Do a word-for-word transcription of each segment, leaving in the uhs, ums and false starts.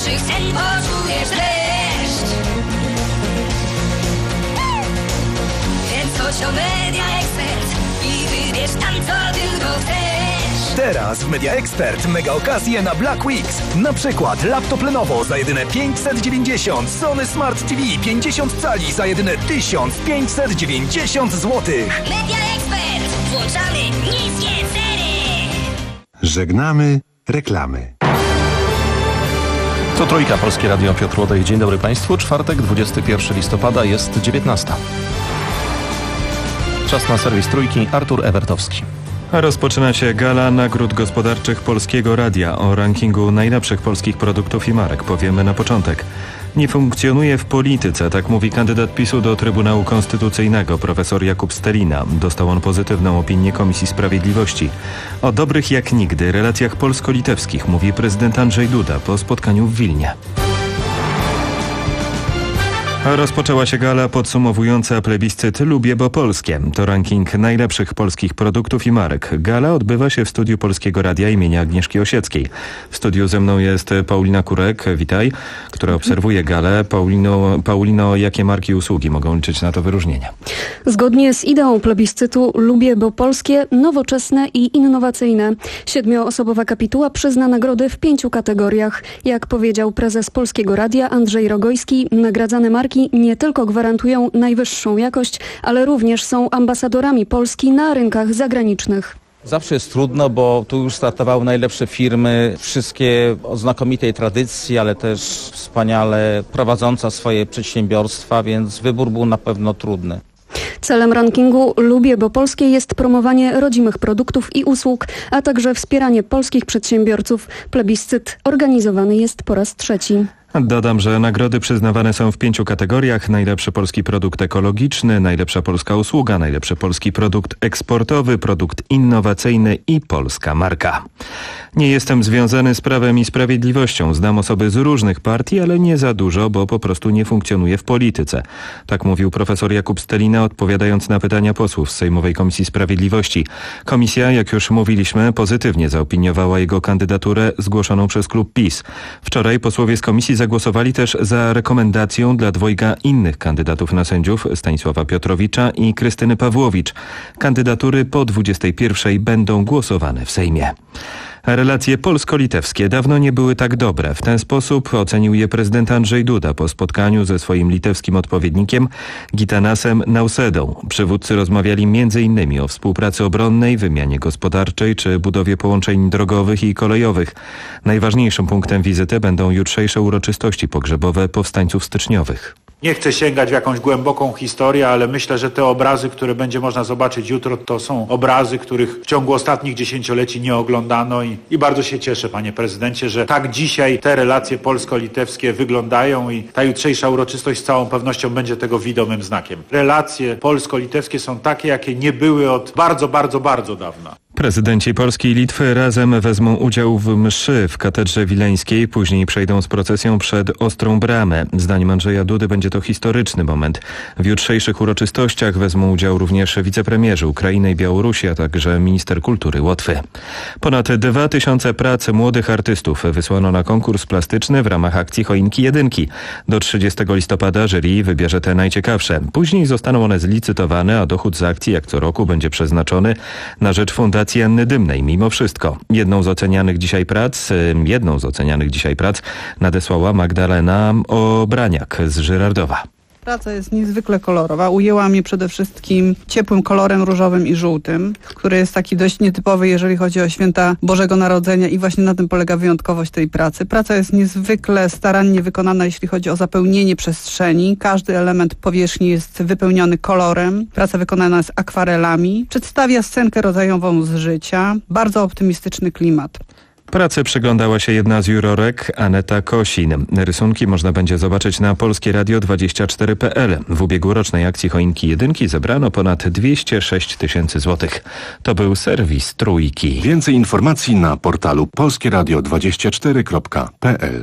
naszych sen poczujesz dreszcz. Więc chodź do Media Expert i wybierz tam, co tylko chcesz. Teraz w Media Expert mega okazje na Black Weeks. Na przykład laptop Lenovo za jedyne pięćset dziewięćdziesiąt, Sony Smart T V pięćdziesiąt cali za jedyne tysiąc pięćset dziewięćdziesiąt złotych. Media Expert. Włączamy niskie ceny. Żegnamy reklamy. To Trójka, Polskie Radio, Piotr Łodej. Dzień dobry Państwu. Czwartek, dwudziestego pierwszego listopada, jest dziewiętnasta. Czas na serwis Trójki. Artur Ewertowski. Rozpoczyna się gala nagród gospodarczych Polskiego Radia. O rankingu najlepszych polskich produktów i marek powiemy na początek. Nie funkcjonuje w polityce, tak mówi kandydat PiSu do Trybunału Konstytucyjnego, profesor Jakub Stelina. Dostał on pozytywną opinię Komisji Sprawiedliwości. O dobrych jak nigdy relacjach polsko-litewskich mówi prezydent Andrzej Duda po spotkaniu w Wilnie. Rozpoczęła się gala podsumowująca plebiscyt Lubię, bo polskie. To ranking najlepszych polskich produktów i marek. Gala odbywa się w studiu Polskiego Radia imienia Agnieszki Osieckiej. W studiu ze mną jest Paulina Kurek, witaj, która obserwuje galę. Paulino, Paulino, jakie marki i usługi mogą liczyć na to wyróżnienie? Zgodnie z ideą plebiscytu Lubię, bo polskie, nowoczesne i innowacyjne. Siedmioosobowa kapituła przyzna nagrody w pięciu kategoriach. Jak powiedział prezes Polskiego Radia Andrzej Rogojski, nagradzane marki nie tylko gwarantują najwyższą jakość, ale również są ambasadorami Polski na rynkach zagranicznych. Zawsze jest trudno, bo tu już startowały najlepsze firmy, wszystkie o znakomitej tradycji, ale też wspaniale prowadzące swoje przedsiębiorstwa, więc wybór był na pewno trudny. Celem rankingu Lubię, bo polskie jest promowanie rodzimych produktów i usług, a także wspieranie polskich przedsiębiorców. Plebiscyt organizowany jest po raz trzeci. Dodam, że nagrody przyznawane są w pięciu kategoriach. Najlepszy polski produkt ekologiczny, najlepsza polska usługa, najlepszy polski produkt eksportowy, produkt innowacyjny i polska marka. Nie jestem związany z Prawem i Sprawiedliwością. Znam osoby z różnych partii, ale nie za dużo, bo po prostu nie funkcjonuję w polityce. Tak mówił profesor Jakub Stelina, odpowiadając na pytania posłów z Sejmowej Komisji Sprawiedliwości. Komisja, jak już mówiliśmy, pozytywnie zaopiniowała jego kandydaturę zgłoszoną przez klub PiS. Wczoraj posłowie z komisji zagłosowali też za rekomendacją dla dwojga innych kandydatów na sędziów, Stanisława Piotrowicza i Krystyny Pawłowicz. Kandydatury po dwudziestej pierwszej będą głosowane w Sejmie. Relacje polsko-litewskie dawno nie były tak dobre. W ten sposób ocenił je prezydent Andrzej Duda po spotkaniu ze swoim litewskim odpowiednikiem Gitanasem Nausedą. Przywódcy rozmawiali między innymi o współpracy obronnej, wymianie gospodarczej czy budowie połączeń drogowych i kolejowych. Najważniejszym punktem wizyty będą jutrzejsze uroczystości pogrzebowe powstańców styczniowych. Nie chcę sięgać w jakąś głęboką historię, ale myślę, że te obrazy, które będzie można zobaczyć jutro, to są obrazy, których w ciągu ostatnich dziesięcioleci nie oglądano i, i bardzo się cieszę, panie prezydencie, że tak dzisiaj te relacje polsko-litewskie wyglądają i ta jutrzejsza uroczystość z całą pewnością będzie tego widomym znakiem. Relacje polsko-litewskie są takie, jakie nie były od bardzo, bardzo, bardzo dawna. Prezydenci Polski i Litwy razem wezmą udział w mszy w katedrze wileńskiej, później przejdą z procesją przed Ostrą Bramę. Zdaniem Andrzeja Dudy będzie to historyczny moment. W jutrzejszych uroczystościach wezmą udział również wicepremierzy Ukrainy i Białorusi, a także minister kultury Łotwy. Ponad dwa tysiące prac młodych artystów wysłano na konkurs plastyczny w ramach akcji Choinki Jedynki. Do trzydziestego listopada jury wybierze te najciekawsze. Później zostaną one zlicytowane, a dochód z akcji jak co roku będzie przeznaczony na rzecz Fundacji Anny Dymnej. Mimo wszystko jedną z ocenianych dzisiaj prac, jedną z ocenianych dzisiaj prac nadesłała Magdalena Obraniak z Żyrardowa. Praca jest niezwykle kolorowa. Ujęła mnie przede wszystkim ciepłym kolorem różowym i żółtym, który jest taki dość nietypowy, jeżeli chodzi o święta Bożego Narodzenia i właśnie na tym polega wyjątkowość tej pracy. Praca jest niezwykle starannie wykonana, jeśli chodzi o zapełnienie przestrzeni. Każdy element powierzchni jest wypełniony kolorem. Praca wykonana jest akwarelami. Przedstawia scenkę rodzajową z życia. Bardzo optymistyczny klimat. Pracy przyglądała się jedna z jurorek, Aneta Kosin. Rysunki można będzie zobaczyć na polskie radio dwadzieścia cztery kropka p l. W ubiegłorocznej akcji Choinki Jedynki zebrano ponad dwieście sześć tysięcy złotych. To był serwis Trójki. Więcej informacji na portalu polskie radio dwadzieścia cztery kropka p l.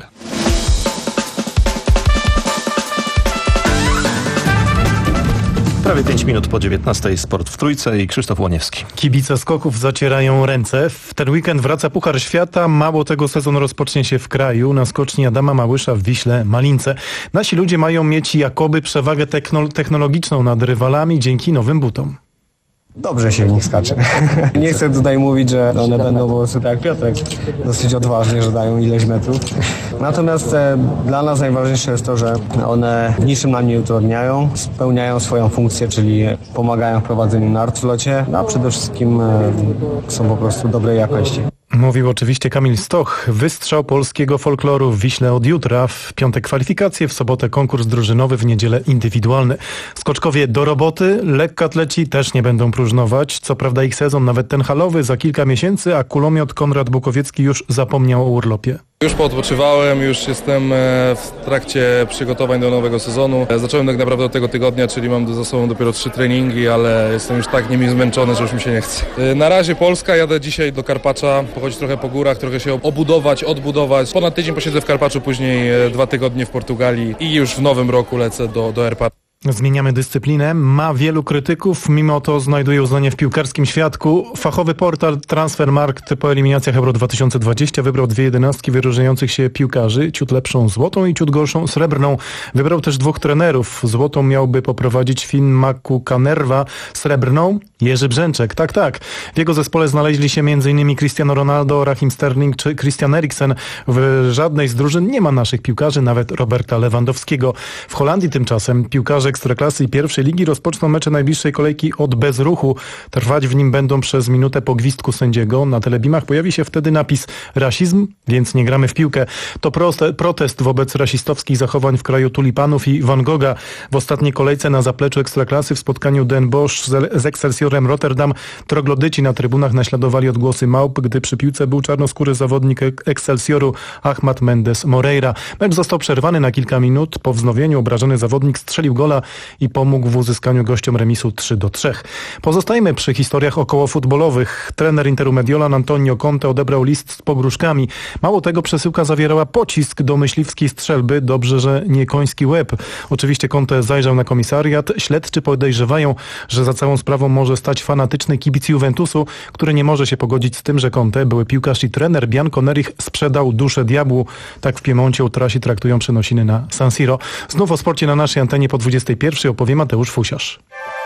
Prawie pięć minut po dziewiętnastej, sport w Trójce i Krzysztof Łoniewski. Kibice skoków zacierają ręce. W ten weekend wraca Puchar Świata. Mało tego, sezon rozpocznie się w kraju. Na skoczni Adama Małysza w Wiśle Malince. Nasi ludzie mają mieć jakoby przewagę technologiczną nad rywalami dzięki nowym butom. Dobrze się w nich skacze. Nie chcę tutaj mówić, że one będą po prostu tak jak Piotrek, dosyć odważnie, że dają ileś metrów. Natomiast e, dla nas najważniejsze jest to, że one w niczym nam nie utrudniają, spełniają swoją funkcję, czyli pomagają w prowadzeniu nart w locie, no a przede wszystkim e, są po prostu dobrej jakości. Mówił oczywiście Kamil Stoch. Wystrzał polskiego folkloru w Wiśle od jutra. W piątek kwalifikacje, w sobotę konkurs drużynowy, w niedzielę indywidualny. Skoczkowie do roboty, lekkoatleci też nie będą próżnować. Co prawda ich sezon, nawet ten halowy, za kilka miesięcy, a kulomiot Konrad Bukowiecki już zapomniał o urlopie. Już poodpoczywałem, już jestem w trakcie przygotowań do nowego sezonu. Zacząłem tak naprawdę od tego tygodnia, czyli mam za sobą dopiero trzy treningi, ale jestem już tak nimi zmęczony, że już mi się nie chce. Na razie Polska, jadę dzisiaj do Karpacza, pochodzić trochę po górach, trochę się obudować, odbudować. Ponad tydzień posiedzę w Karpaczu, później dwa tygodnie w Portugalii i już w nowym roku lecę do, do Erpa. Zmieniamy dyscyplinę. Ma wielu krytyków, mimo to znajduje uznanie w piłkarskim świadku. Fachowy portal Transfermarkt po eliminacjach Euro dwa tysiące dwadzieścia wybrał dwie jedenastki wyróżniających się piłkarzy. Ciut lepszą złotą i ciut gorszą srebrną. Wybrał też dwóch trenerów. Złotą miałby poprowadzić Finn Makku Kanerva, srebrną Jerzy Brzęczek. Tak, tak. W jego zespole znaleźli się m.in. Cristiano Ronaldo, Raheem Sterling czy Christian Eriksen. W żadnej z drużyn nie ma naszych piłkarzy, nawet Roberta Lewandowskiego. W Holandii tymczasem piłkarze Ekstraklasy i pierwszej ligi rozpoczną mecze najbliższej kolejki od bezruchu. Trwać w nim będą przez minutę po gwizdku sędziego. Na telebimach pojawi się wtedy napis rasizm, więc nie gramy w piłkę. To proste, protest wobec rasistowskich zachowań w kraju tulipanów i Van Gogha. W ostatniej kolejce na zapleczu Ekstraklasy w spotkaniu Den Bosch z, z Excelsiorem Rotterdam troglodyci na trybunach naśladowali odgłosy małp, gdy przy piłce był czarnoskóry zawodnik Excelsioru Ahmad Mendes Moreira. Mecz został przerwany na kilka minut. Po wznowieniu obrażony zawodnik strzelił gola i pomógł w uzyskaniu gościom remisu trzy do trzech. Pozostajmy przy historiach okołofutbolowych. Trener Interu Mediolan Antonio Conte odebrał list z pogróżkami. Mało tego, przesyłka zawierała pocisk do myśliwskiej strzelby. Dobrze, że nie koński łeb. Oczywiście Conte zajrzał na komisariat. Śledczy podejrzewają, że za całą sprawą może stać fanatyczny kibic Juventusu, który nie może się pogodzić z tym, że Conte, były piłkarz i trener Bianco Nerich, sprzedał duszę diabłu. Tak w Piemoncie utrasi traktują przenosiny na San Siro. Znów o sporcie na naszej antenie po dwudziestej pierwszej opowie Mateusz Fusiarz.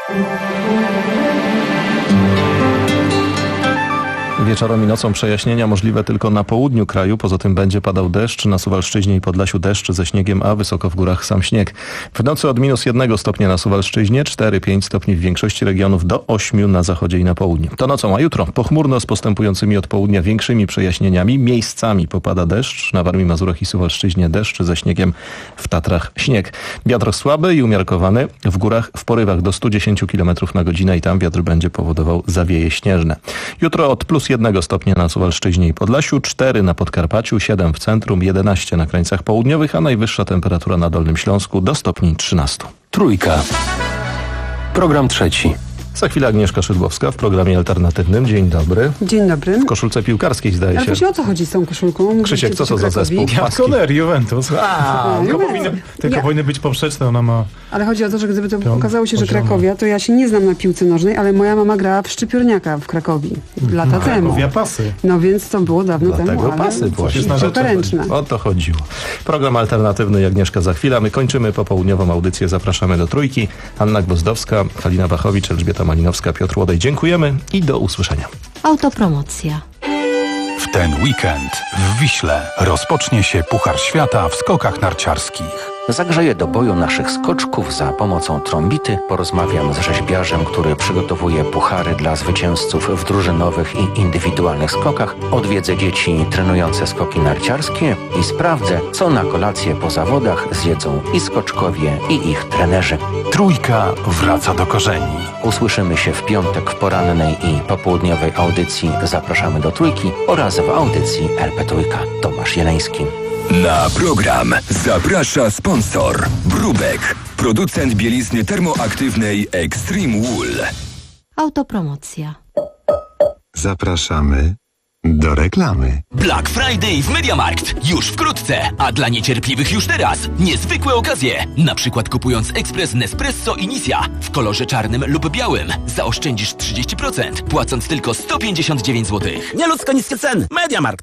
Wieczorem i nocą przejaśnienia możliwe tylko na południu kraju. Poza tym będzie padał deszcz. Na Suwalszczyźnie i Podlasiu deszcz ze śniegiem, a wysoko w górach sam śnieg. W nocy od minus jednego stopnia na Suwalszczyźnie, cztery pięć stopni w większości regionów, do ośmiu na zachodzie i na południu. To nocą, a jutro pochmurno z postępującymi od południa większymi przejaśnieniami. Miejscami popada deszcz. Na Warmii, Mazurach i Suwalszczyźnie deszcz ze śniegiem, w Tatrach śnieg. Wiatr słaby i umiarkowany. W górach w porywach do stu dziesięciu kilometrów na godzinę i tam wiatr będzie powodował zawieje śnieżne. Jutro od plus jednego stopnia na Suwalszczyźnie i Podlasiu, cztery na Podkarpaciu, siedem w centrum, jedenaście na krańcach południowych, a najwyższa temperatura na Dolnym Śląsku do stopni trzynastu. Trójka. Program trzeci. Za chwilę Agnieszka Szydłowska w programie alternatywnym. Dzień dobry. Dzień dobry. W koszulce piłkarskiej, zdaje Ale się. Ale o co chodzi z tą koszulką? Krzysiek, co to za zespół? Bianconer, Juventus. A, A, tylko Juventus. powinny, tylko Ja. powinny być poprzeczne, ona ma... Ale chodzi o to, że gdyby to Piąt- okazało się, że poziomy. Krakowia, to ja się nie znam na piłce nożnej, ale moja mama grała w Szczypiorniaka w Krakowi lata temu. Krakowia pasy. No więc to było dawno Dlatego temu, ale pasy właśnie. piłka ręczna. O to chodziło. Program alternatywny i Agnieszka za chwilę. My kończymy popołudniową audycję. Zapraszamy do Trójki. Anna Gwozdowska, Halina Wachowicz, Elżbieta Malinowska, Piotr Łodej. Dziękujemy i do usłyszenia. Autopromocja. W ten weekend w Wiśle rozpocznie się Puchar Świata w skokach narciarskich. Zagrzeję do boju naszych skoczków za pomocą trąbity, porozmawiam z rzeźbiarzem, który przygotowuje puchary dla zwycięzców w drużynowych i indywidualnych skokach, odwiedzę dzieci trenujące skoki narciarskie i sprawdzę, co na kolację po zawodach zjedzą i skoczkowie, i ich trenerzy. Trójka wraca do korzeni. Usłyszymy się w piątek w porannej i popołudniowej audycji Zapraszamy do Trójki oraz w audycji L P Trójka. Tomasz Jeleński. Na program zaprasza sponsor Brubek, producent bielizny termoaktywnej Extreme Wool. Autopromocja. Zapraszamy Do reklamy. Black Friday w MediaMarkt. Już wkrótce, a dla niecierpliwych już teraz. Niezwykłe okazje. Na przykład kupując ekspres Nespresso Initia w kolorze czarnym lub białym zaoszczędzisz trzydzieści procent, płacąc tylko sto pięćdziesiąt dziewięć złotych. Nieludzko niskie ceny. MediaMarkt.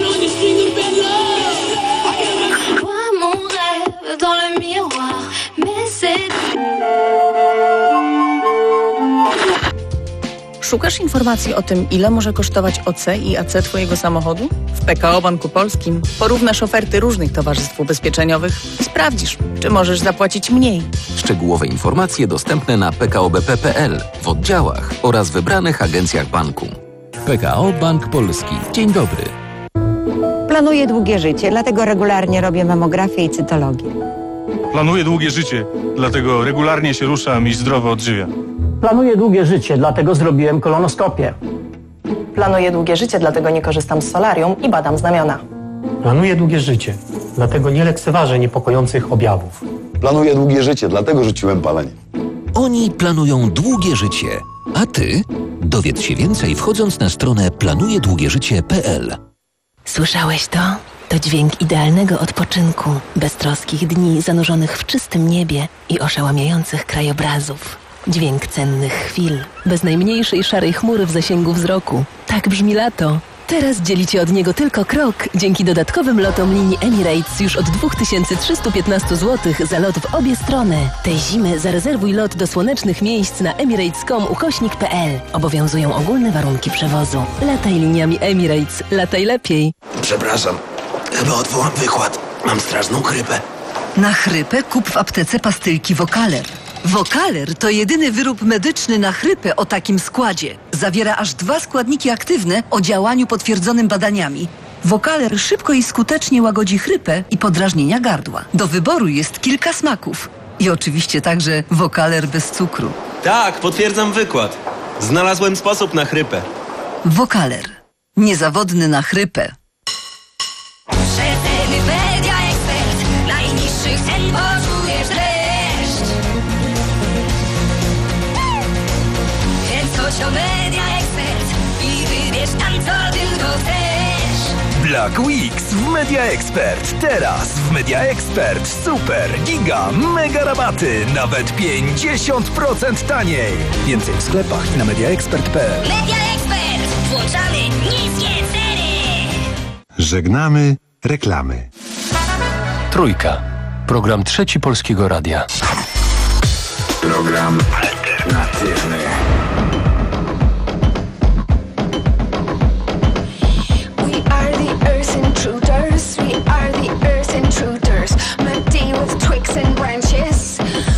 Szukasz informacji o tym, ile może kosztować O C i A C Twojego samochodu? W P K O Banku Polskim porównasz oferty różnych towarzystw ubezpieczeniowych i sprawdzisz, czy możesz zapłacić mniej. Szczegółowe informacje dostępne na p k o b p kropka p l, w oddziałach oraz wybranych agencjach banku. P K O Bank Polski. Dzień dobry. Planuję długie życie, dlatego regularnie robię mamografię i cytologię. Planuję długie życie, dlatego regularnie się ruszam i zdrowo odżywiam. Planuję długie życie, dlatego zrobiłem kolonoskopię. Planuję długie życie, dlatego nie korzystam z solarium i badam znamiona. Planuję długie życie, dlatego nie lekceważę niepokojących objawów. Planuję długie życie, dlatego rzuciłem palenie. Oni planują długie życie, a ty? Dowiedz się więcej wchodząc na stronę planuję długie życie kropka p l. Słyszałeś to? To dźwięk idealnego odpoczynku, beztroskich dni zanurzonych w czystym niebie i oszałamiających krajobrazów. Dźwięk cennych chwil, bez najmniejszej szarej chmury w zasięgu wzroku. Tak brzmi lato. Teraz dzielicie od niego tylko krok dzięki dodatkowym lotom linii Emirates już od dwa tysiące trzysta piętnaście złotych za lot w obie strony. Tej zimy zarezerwuj lot do słonecznych miejsc na emirates kropka com ukośnik kropka p l. Obowiązują ogólne warunki przewozu. Lataj liniami Emirates. Lataj lepiej. Przepraszam, chyba odwołam wykład. Mam straszną chrypę. Na chrypę kup w aptece pastylki Vocaler. Vocaler to jedyny wyrób medyczny na chrypę o takim składzie. Zawiera aż dwa składniki aktywne o działaniu potwierdzonym badaniami. Vocaler szybko i skutecznie łagodzi chrypę i podrażnienia gardła. Do wyboru jest kilka smaków. I oczywiście także Vocaler bez cukru. Tak, potwierdzam wykład. Znalazłem sposób na chrypę. Vocaler. Niezawodny na chrypę. Rzetelny Media Expert. Najniższych cen poczujesz dreszcz. Więc chodź o Media Expert i wybierz tam, co tylko chcesz. Black Weeks w Media Expert. Teraz w Media Expert super, giga, mega rabaty. Nawet pięćdziesiąt procent taniej. Więcej w sklepach i na media expert kropka p l. Media Expert. Włączamy niskie ceny. Żegnamy reklamy. Trójka. Program Trzeci Polskiego Radia. Program alternatywny. We are the earth intruders. We are the earth intruders. Muddy with twigs and branches.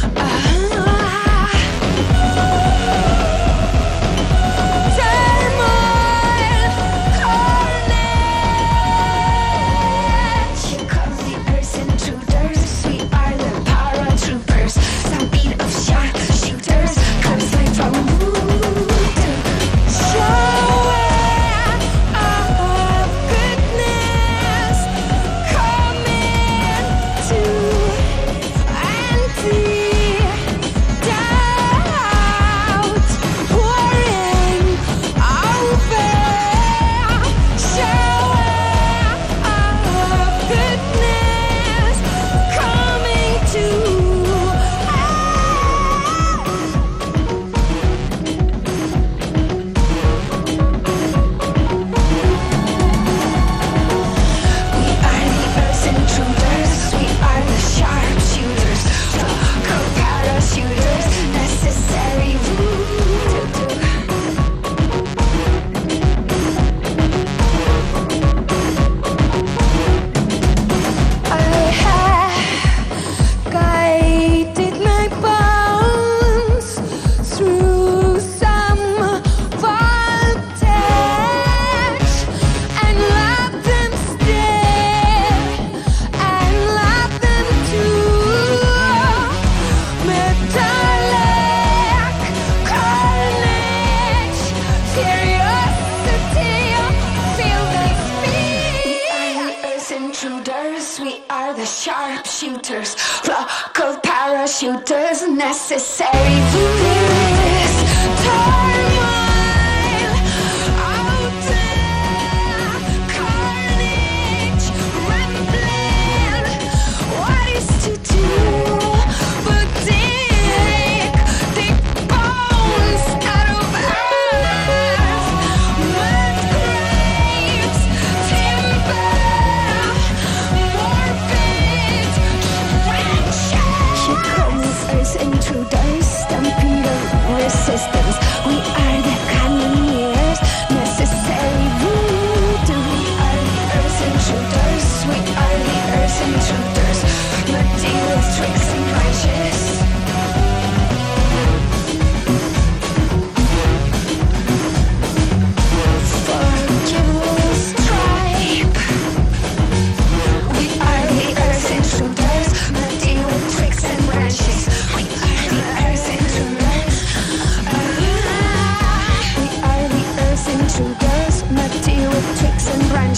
Sharpshooters, flock of parachuters, necessary for this turmoil out there.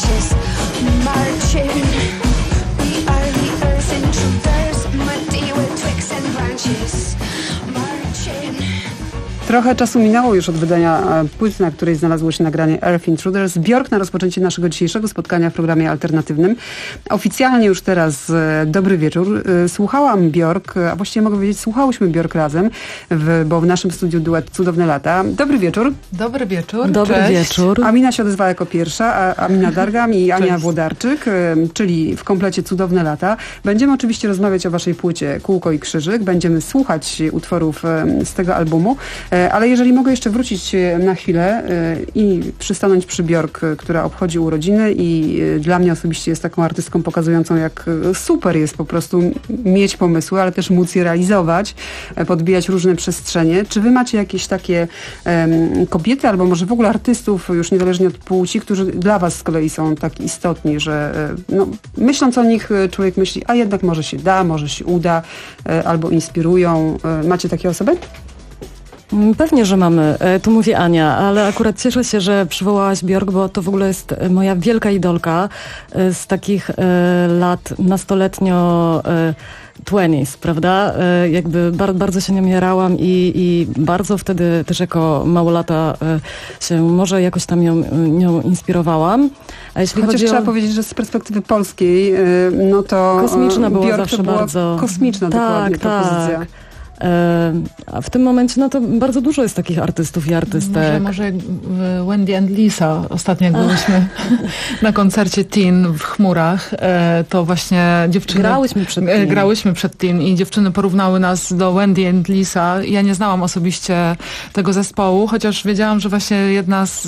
branches. Marching, we are the earth intruders, muddy with twigs and branches. Marching. Trochę czasu minęło już od wydania płyty, na której znalazło się nagranie Earth Intruders. Björk na rozpoczęcie naszego dzisiejszego spotkania w programie alternatywnym. Oficjalnie już teraz dobry wieczór. Słuchałam Björk, a właściwie mogę powiedzieć, słuchałyśmy Björk razem, w, bo w naszym studiu duet Cudowne Lata. Dobry wieczór. Dobry wieczór. Dobry Cześć. wieczór. Amina się odezwała jako pierwsza, a Amina Dargam i Ania Cześć. Włodarczyk, czyli w komplecie Cudowne Lata. Będziemy oczywiście rozmawiać o waszej płycie Kółko i Krzyżyk. Będziemy słuchać utworów z tego albumu. Ale jeżeli mogę jeszcze wrócić na chwilę i przystanąć przy Björk, która obchodzi urodziny i dla mnie osobiście jest taką artystką pokazującą, jak super jest po prostu mieć pomysły, ale też móc je realizować, podbijać różne przestrzenie. Czy wy macie jakieś takie um, kobiety, albo może w ogóle artystów, już niezależnie od płci, którzy dla was z kolei są tak istotni, że no, myśląc o nich człowiek myśli, a jednak może się da, może się uda, albo inspirują. Macie takie osoby? Pewnie, że mamy. Tu mówi Ania, ale akurat cieszę się, że przywołałaś Björk, bo to w ogóle jest moja wielka idolka z takich lat nastoletnio dwudziestych, prawda? Jakby bardzo, bardzo się nią jarałam i, i bardzo wtedy też jako małolata się może jakoś tam ją, nią inspirowałam. A jeśli Chociaż chodzi trzeba o... powiedzieć, że z perspektywy polskiej, no to kosmiczna była Björk zawsze to była bardzo. Kosmiczna tak, dokładnie tak. propozycja. A w tym momencie no to bardzo dużo jest takich artystów i artystek. Może, może Wendy and Lisa. Ostatnio jak byliśmy na koncercie Teen w Chmurach, to właśnie dziewczyny... Grałyśmy przed Teen. Grałyśmy przed Teen i dziewczyny porównały nas do Wendy and Lisa. Ja nie znałam osobiście tego zespołu, chociaż wiedziałam, że właśnie jedna z...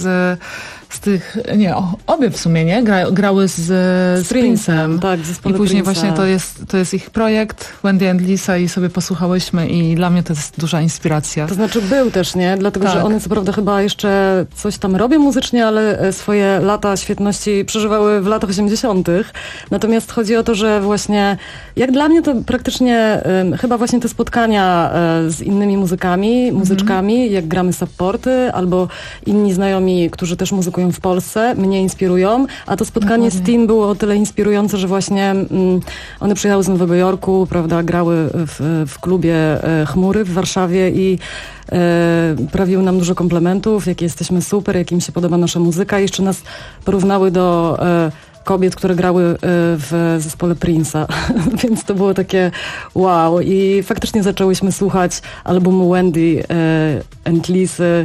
z tych, nie, obie w sumie, nie? Gra, grały z, z Prince'em. Tak, I później Prince'a. właśnie to jest, to jest ich projekt, Wendy and Lisa, i sobie posłuchałyśmy i dla mnie to jest duża inspiracja. To znaczy był też, nie? Dlatego, tak. że one co prawda chyba jeszcze coś tam robią muzycznie, ale swoje lata świetności przeżywały w latach osiemdziesiątych. Natomiast chodzi o to, że właśnie, jak dla mnie to praktycznie um, chyba właśnie te spotkania um, z innymi muzykami, muzyczkami, mm. jak gramy supporty, albo inni znajomi, którzy też muzykują w Polsce, mnie inspirują, a to spotkanie Dokładnie. z Teen było o tyle inspirujące, że właśnie mm, one przyjechały z Nowego Jorku, prawda, grały w, w klubie e, Chmury w Warszawie i e, prawiły nam dużo komplementów, jakie jesteśmy super, jak im się podoba nasza muzyka. I jeszcze nas porównały do e, kobiet, które grały e, w zespole Prince'a, więc to było takie wow. I faktycznie zaczęłyśmy słuchać albumu Wendy e, and Lisy.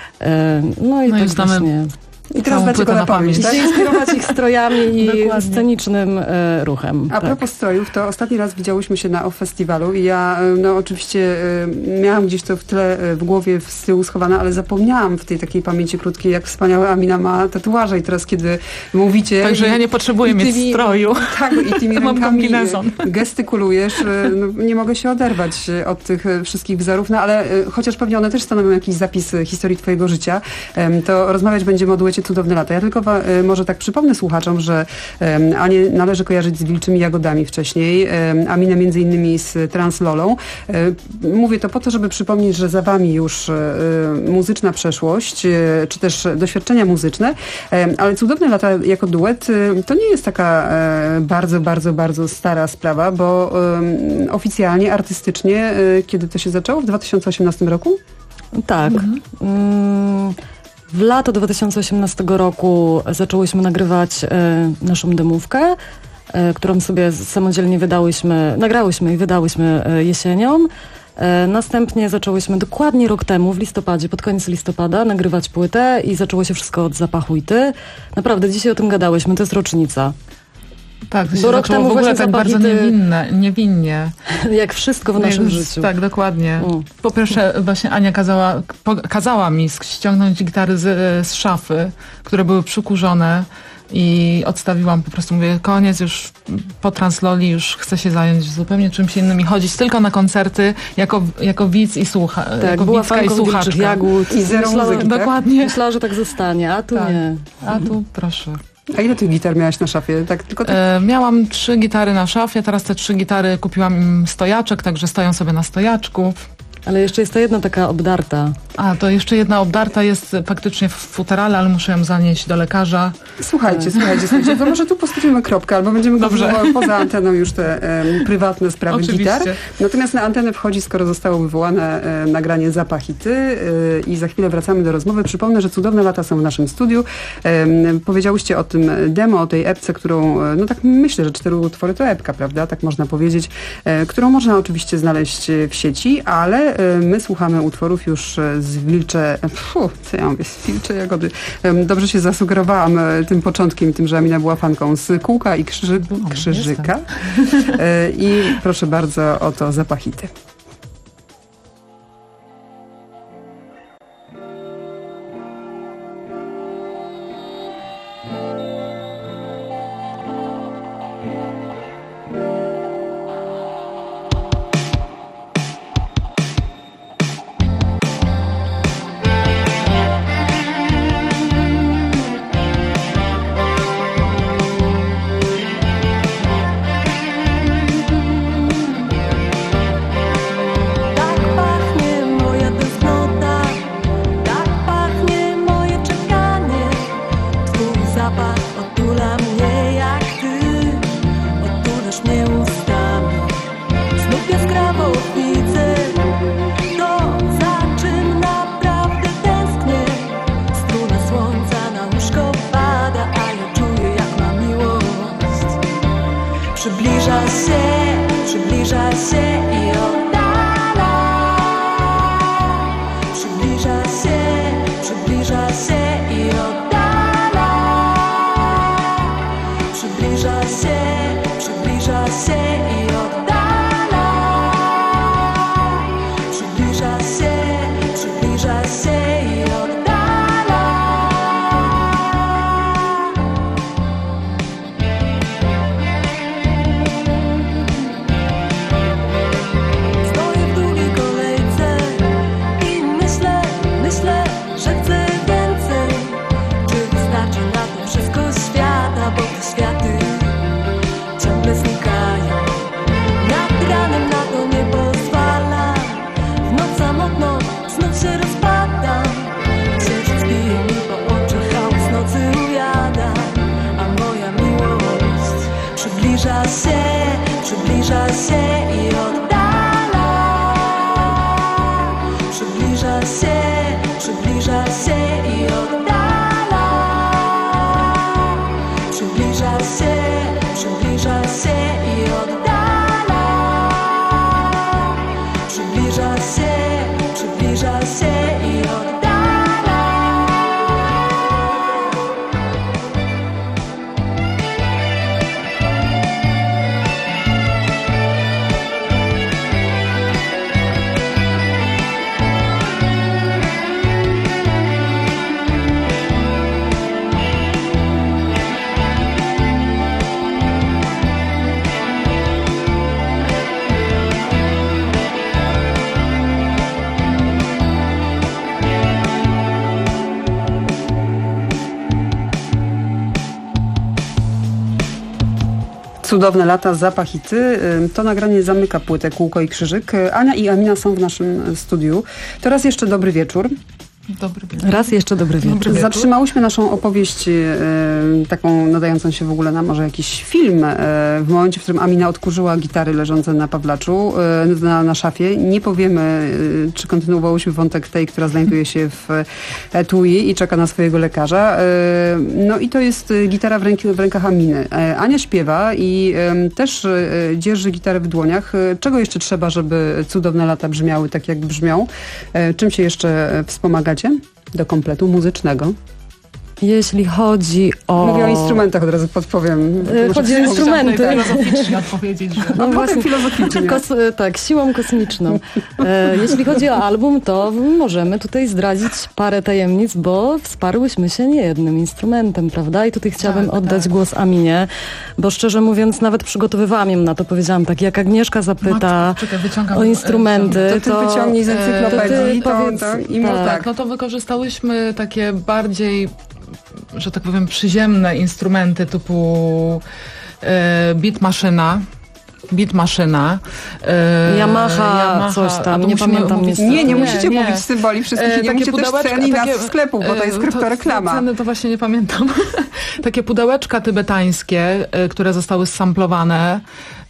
E, no i no tak i znamy właśnie. I teraz znacie go na pamięć, tak? I inspirować ich strojami i scenicznym e, ruchem. A tak. propos strojów, to ostatni raz widziałyśmy się na Off Festiwalu i ja no oczywiście e, miałam gdzieś to w tle e, w głowie z tyłu schowane, ale zapomniałam w tej takiej pamięci krótkiej, jak wspaniała Amina ma tatuaże i teraz kiedy mówicie... Także i, ja nie potrzebuję mieć tymi, stroju. Tak, i tymi Mam rękami kombinezon. gestykulujesz, e, no, nie mogę się oderwać od tych wszystkich wzorów, no ale e, chociaż pewnie one też stanowią jakiś zapis historii twojego życia, e, to rozmawiać będziemy o duecie Cudowne Lata. Ja tylko może tak przypomnę słuchaczom, że um, Anię należy kojarzyć z Wilczymi Jagodami wcześniej, um, Aminę między innymi z Translolą. Um, mówię to po to, żeby przypomnieć, że za wami już um, muzyczna przeszłość, um, czy też doświadczenia muzyczne, um, ale Cudowne Lata jako duet um, to nie jest taka um, bardzo, bardzo, bardzo stara sprawa, bo um, oficjalnie, artystycznie, um, kiedy to się zaczęło? W dwa tysiące osiemnastym roku? Tak. Mhm. Mm. W lato dwa tysiące osiemnastego roku zaczęłyśmy nagrywać e, naszą demówkę, e, którą sobie samodzielnie wydałyśmy, nagrałyśmy i wydałyśmy e, jesienią. E, następnie zaczęłyśmy dokładnie rok temu, w listopadzie, pod koniec listopada, nagrywać płytę i zaczęło się wszystko od Zapachu i Ty. Naprawdę, dzisiaj o tym gadałyśmy, to jest rocznica. Tak, to się Bo rok temu w ogóle tak bardzo niewinne, niewinnie. Jak wszystko w naszym Jak, życiu. Tak, dokładnie. Mm. Po pierwsze właśnie Ania kazała, po, kazała mi ściągnąć gitary z, z szafy, które były przykurzone i odstawiłam, po prostu mówię, koniec, już po Transloli już chcę się zająć zupełnie czymś innym i chodzić tylko na koncerty jako, jako widz i słucha, tak, jako była widzka i słuchaczka. Jagód i zero myślała, muzyki, tak? Dokładnie. Myślała, że tak zostanie, a tu tak. nie. A tu proszę. A ile tych gitar miałaś na szafie? Tak, tylko tak? E, miałam trzy gitary na szafie, teraz te trzy gitary kupiłam im stojaczek, także stoją sobie na stojaczku. Ale jeszcze jest ta jedna taka obdarta. A, to jeszcze jedna obdarta jest faktycznie w futerale, ale muszę ją zanieść do lekarza. Słuchajcie, słuchajcie, słuchajcie, to może tu postawimy kropkę, albo będziemy kontynuowały poza anteną już te um, prywatne sprawy Oczywiście. gitar. Natomiast na antenę wchodzi, skoro zostało wywołane e, nagranie Zapachity e, i za chwilę wracamy do rozmowy. Przypomnę, że Cudowne lata są w naszym studiu. E, powiedziałyście o tym demo, o tej epce, którą, no tak myślę, że cztery utwory to epka, prawda? Tak można powiedzieć, e, którą można oczywiście znaleźć w sieci, ale e, my słuchamy utworów już z wilcze, fu, co ja mówię, z wilcze jagody. E, dobrze się zasugerowałam e, tym początkiem, tym, że Amina była fanką z Kółka i krzyży, Krzyżyka. E, I proszę bardzo, oto Zapachity. Przybliża się, przybliża się i oddala. Przybliża się, przybliża się i oddala. Przybliża się, przybliża się i oddala. Przybliża się, przybliża się i oddala. Przybliża się, przybliża się i oddala. Przybliża się, przybliża się i oddala. Przybliża się, przybliża się i oddala. Przybliża się, przybliża się i oddala. Cudowne lata, Zapachity. To nagranie zamyka płytę Kółko i Krzyżyk. Ania i Amina są w naszym studiu. Teraz jeszcze dobry wieczór. Dobry wieczór. Raz jeszcze dobry wieczór. Dobry wieczór. Zatrzymałyśmy naszą opowieść e, taką nadającą się w ogóle na może jakiś film e, w momencie, w którym Amina odkurzyła gitary leżące na Pawlaczu, e, na, na szafie. Nie powiemy, e, czy kontynuowałyśmy wątek tej, która znajduje się w etui i czeka na swojego lekarza. E, no i to jest gitara w, ręki, w rękach Aminy. E, Ania śpiewa i e, też e, dzierży gitarę w dłoniach. E, czego jeszcze trzeba, żeby Cudowne lata brzmiały tak, jak brzmią? E, czym się jeszcze wspomagacie do kompletu muzycznego? Jeśli chodzi o... Mówię o instrumentach, od razu podpowiem. Chodzi o instrumenty. Filozoficznie odpowiedzieć, że... No, no właśnie filozoficznie. Kos, tak, siłą kosmiczną. E, jeśli chodzi o album, to możemy tutaj zdradzić parę tajemnic, bo wsparłyśmy się niejednym instrumentem, prawda? I tutaj chciałabym tak, oddać tak. głos Aminie, bo szczerze mówiąc, nawet przygotowywałam ją na to, powiedziałam tak, jak Agnieszka zapyta Matko, czekaj, wyciągam, o instrumenty, to ty to... wyciągnij z encyklopedii, to, to, powiedz, to, i tak. tak. No to wykorzystałyśmy takie bardziej, że tak powiem, przyziemne instrumenty typu e, beat maszyna. Beat Maszyna. E, Yamaha, Yamaha, coś tam, nie pamiętam. Mówić, nie, nie musicie nie, mówić symboli wszystkich, e, nie musicie też cen i nazw sklepów, bo to jest kryptoreklama. Ceny to właśnie nie pamiętam. Takie pudełeczka tybetańskie, które zostały samplowane.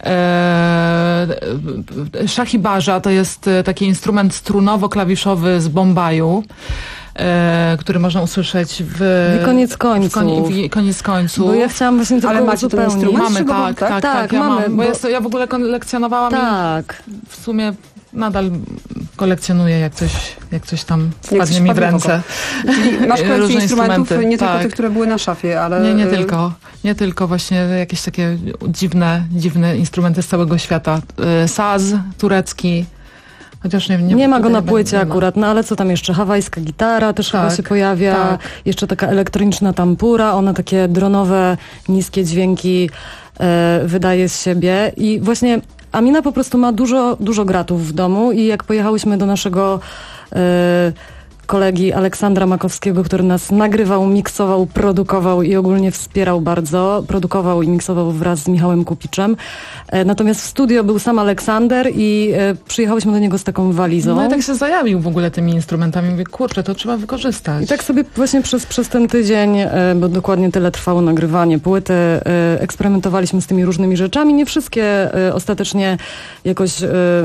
E, Shahibaja to jest taki instrument strunowo-klawiszowy z Bombaju, e, który można usłyszeć w... I koniec końców. W koni, w koniec końców. Bo ja chciałam właśnie tylko Ale macie ten instrument? Mamy, tak, tak, tak, tak, ja mamy. mam, bo bo... ja w ogóle kolekcjonowałam tak. i w sumie nadal kolekcjonuję, jak coś, jak coś tam spadnie mi w ręce. Czyli masz kolekcję instrumentów, nie tak. tylko te, które były na szafie, ale... Nie, nie tylko. Nie tylko, właśnie jakieś takie dziwne, dziwne instrumenty z całego świata. Saz turecki. Chociaż nie, nie, nie ma go na płycie akurat, no ale co tam jeszcze? Hawajska gitara też tak, chyba się pojawia. Tak. Jeszcze taka elektroniczna tampura. Ona takie dronowe, niskie dźwięki e, wydaje z siebie. I właśnie Amina po prostu ma dużo, dużo gratów w domu i jak pojechałyśmy do naszego e, kolegi Aleksandra Makowskiego, który nas nagrywał, miksował, produkował i ogólnie wspierał bardzo. Produkował i miksował wraz z Michałem Kupiczem. E, natomiast w studio był sam Aleksander i e, przyjechałyśmy do niego z taką walizą. No i tak się zajawił w ogóle tymi instrumentami. Mówię, kurczę, to trzeba wykorzystać. I tak sobie właśnie przez, przez ten tydzień, e, bo dokładnie tyle trwało nagrywanie płyty, e, eksperymentowaliśmy z tymi różnymi rzeczami. Nie wszystkie e, ostatecznie jakoś e,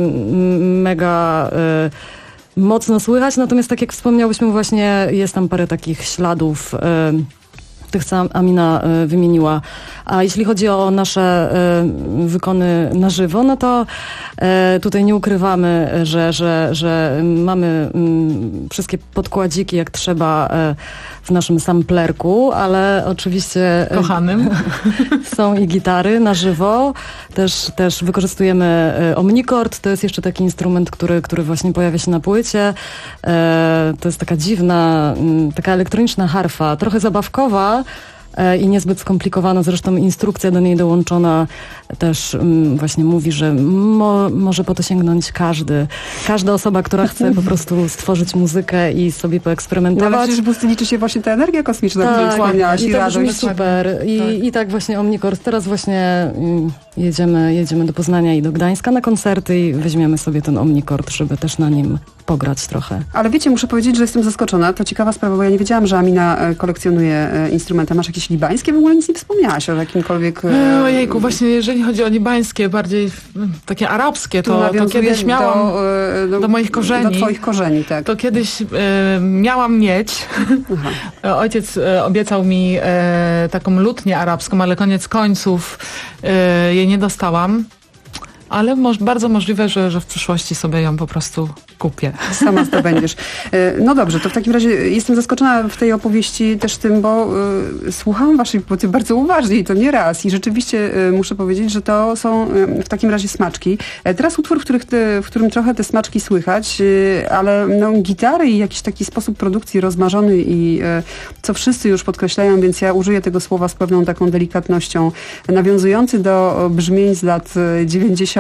mega... E, mocno słychać, natomiast tak jak wspomniałyśmy właśnie, jest tam parę takich śladów y, tych, co Amina y, wymieniła. A jeśli chodzi o nasze y, wykony na żywo, no to y, tutaj nie ukrywamy, że, że, że mamy y, wszystkie podkładziki jak trzeba y, w naszym samplerku, ale oczywiście kochanym są i gitary na żywo. Też, też wykorzystujemy omnichord. To jest jeszcze taki instrument, który, który właśnie pojawia się na płycie. E, to jest taka dziwna, taka elektroniczna harfa, trochę zabawkowa e, i niezbyt skomplikowana. Zresztą instrukcja do niej dołączona też m, właśnie mówi, że mo, może po to sięgnąć każdy. Każda osoba, która chce po prostu stworzyć muzykę i sobie poeksperymentować. No ale przecież w pustyni liczy się właśnie ta energia kosmiczna, o której wspomniałaś, i, i to radość. brzmi super. I, tak. I tak właśnie omnichord. Teraz właśnie mm, jedziemy, jedziemy do Poznania i do Gdańska na koncerty i weźmiemy sobie ten omnichord, żeby też na nim pograć trochę. Ale wiecie, muszę powiedzieć, że jestem zaskoczona. To ciekawa sprawa, bo ja nie wiedziałam, że Amina kolekcjonuje instrumenty. Masz jakieś libańskie? W ogóle nic nie wspomniałaś o jakimkolwiek... Ojejku, właśnie jeżeli chodzi o libańskie, bardziej takie arabskie, to, to kiedyś miałam do, do, do moich korzeni. Do twoich korzeni, tak. To kiedyś e, miałam mieć. Ojciec e, obiecał mi e, taką lutnię arabską, ale koniec końców e, jej nie dostałam. Ale moż, bardzo możliwe, że, że w przyszłości sobie ją po prostu kupię. Sama zdobędziesz. No dobrze, to w takim razie jestem zaskoczona w tej opowieści też tym, bo y, słuchałam waszej płyty bardzo uważnie i to nie raz. I rzeczywiście y, muszę powiedzieć, że to są y, w takim razie smaczki. E, teraz utwór, w, których te, w którym trochę te smaczki słychać, y, ale no, gitary i jakiś taki sposób produkcji rozmarzony i y, co wszyscy już podkreślają, więc ja użyję tego słowa z pewną taką delikatnością, nawiązujący do brzmień z lat dziewięćdziesiątych.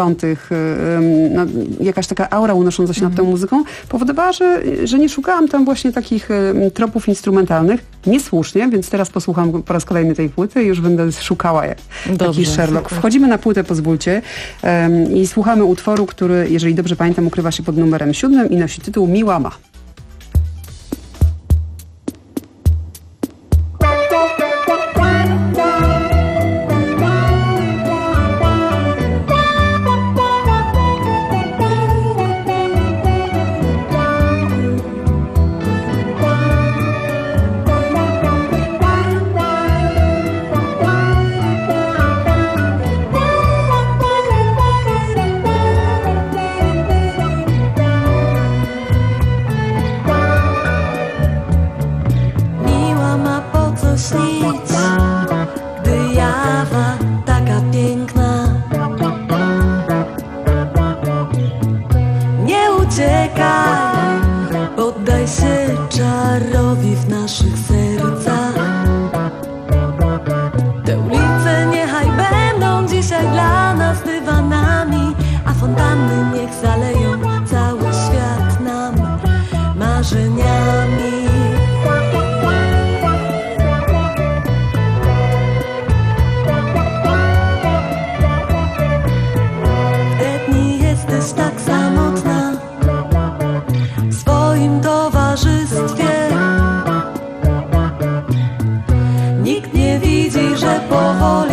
No, jakaś taka aura unosząca się mm. nad tą muzyką powodowała, że, że nie szukałam tam właśnie takich tropów instrumentalnych. Niesłusznie, więc teraz posłucham po raz kolejny tej płyty i już będę szukała jak Dobrze, taki Sherlock. super. Wchodzimy na płytę, pozwólcie, um, i słuchamy utworu, który, jeżeli dobrze pamiętam, ukrywa się pod numerem siódmym i nosi tytuł Miła ma.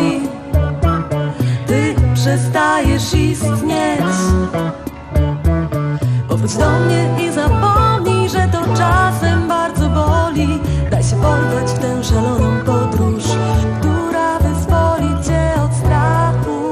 emocji. Ty przestajesz istnieć. Powróć do mnie i zapomnij, że to czasem bardzo boli. Daj się porwać w tę szaloną podróż, która wyzwoli cię od strachu.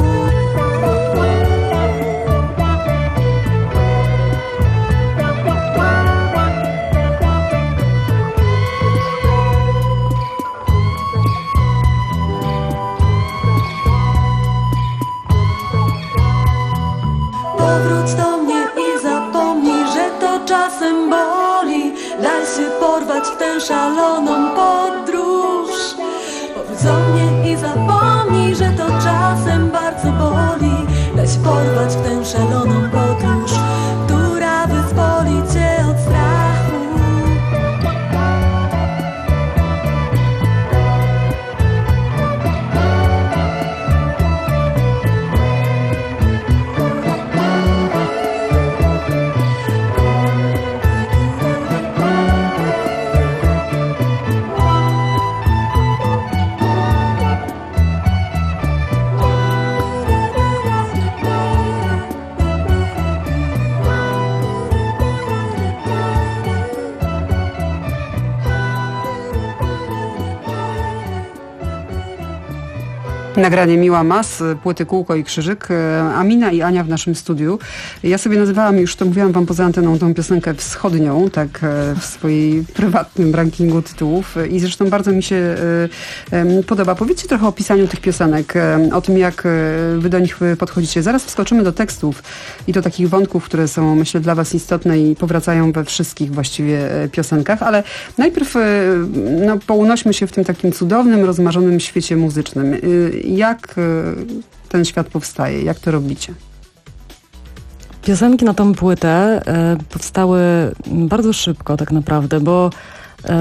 Powróć do mnie i zapomnij, że to czasem boli. Daj się porwać w tę szaloną podróż. Powróć do mnie i zapomnij, że to czasem bardzo boli. Daj się porwać w tę szaloną podróż, która wyzwoli cię od strachu. Nagranie Miła Mas, płyty Kółko i Krzyżyk. Amina i Ania w naszym studiu. Ja sobie nazywałam, już to mówiłam wam poza anteną, tą piosenkę wschodnią, tak w swojej prywatnym rankingu tytułów i zresztą bardzo mi się podoba. Powiedzcie trochę o pisaniu tych piosenek, o tym, jak wy do nich podchodzicie. Zaraz wskoczymy do tekstów i do takich wątków, które są, myślę, dla was istotne i powracają we wszystkich właściwie piosenkach, ale najpierw no, pounośmy się w tym takim cudownym, rozmarzonym świecie muzycznym. Jak ten świat powstaje? Jak to robicie? Piosenki na tą płytę e, powstały bardzo szybko tak naprawdę, bo e,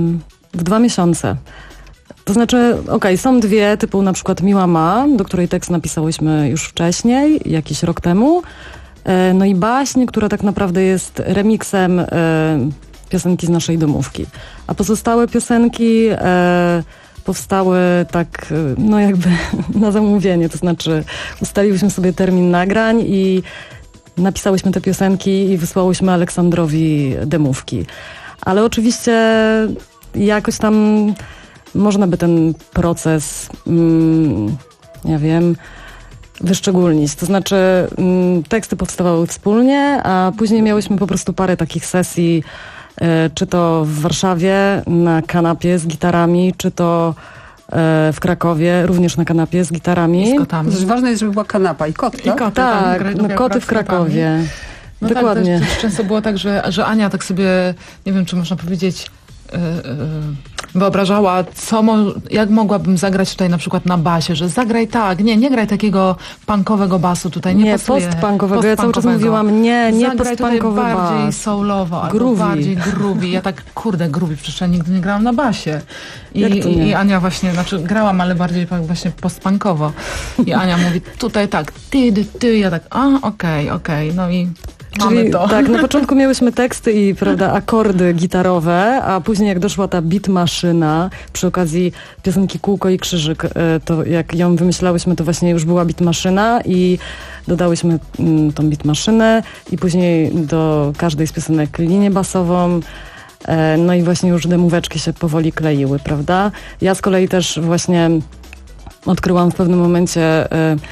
w dwa miesiące. To znaczy, okej, okay, są dwie, typu na przykład Miła Ma, do której tekst napisałyśmy już wcześniej, jakiś rok temu. E, no i Baśń, która tak naprawdę jest remiksem e, piosenki z naszej domówki. A pozostałe piosenki e, powstały tak, no jakby na zamówienie, to znaczy ustaliłyśmy sobie termin nagrań i napisałyśmy te piosenki i wysłałyśmy Aleksandrowi demówki. Ale oczywiście jakoś tam można by ten proces, mm, ja wiem, wyszczególnić. To znaczy mm, teksty powstawały wspólnie, a później miałyśmy po prostu parę takich sesji, czy to w Warszawie na kanapie z gitarami, czy to w Krakowie również na kanapie z gitarami. I z kotami. Ważne jest, żeby była kanapa i kot, tak? I koty, tak, tak no, koty w Krakowie. No dokładnie. Tak, też często było tak, że, że Ania tak sobie, nie wiem, czy można powiedzieć, yy, yy, wyobrażała, co mo- jak mogłabym zagrać tutaj na przykład na basie, że zagraj tak, nie, nie graj takiego punkowego basu tutaj, nie, nie pasuje. Post-punkowego, ja cały czas mówiłam, nie, nie zagraj post-punkowy tutaj bardziej bas. soulowo, albo Groovy. bardziej groovy. Ja tak, kurde, groovy, przecież ja nigdy nie grałam na basie. I, Jak to nie? i Ania właśnie, znaczy grałam, ale bardziej właśnie post-punkowo. I Ania mówi, tutaj tak, ty, ty, ty, ja tak, a, okej, okay, okej, okay. No i Czyli tak, na początku miałyśmy teksty i prawda, akordy gitarowe, a później jak doszła ta beat maszyna, przy okazji piosenki Kółko i Krzyżyk, to jak ją wymyślałyśmy, to właśnie już była beat maszyna i dodałyśmy mm, tą beat maszynę i później do każdej z piosenek linię basową. No i właśnie już demóweczki się powoli kleiły, prawda? Ja z kolei też właśnie odkryłam w pewnym momencie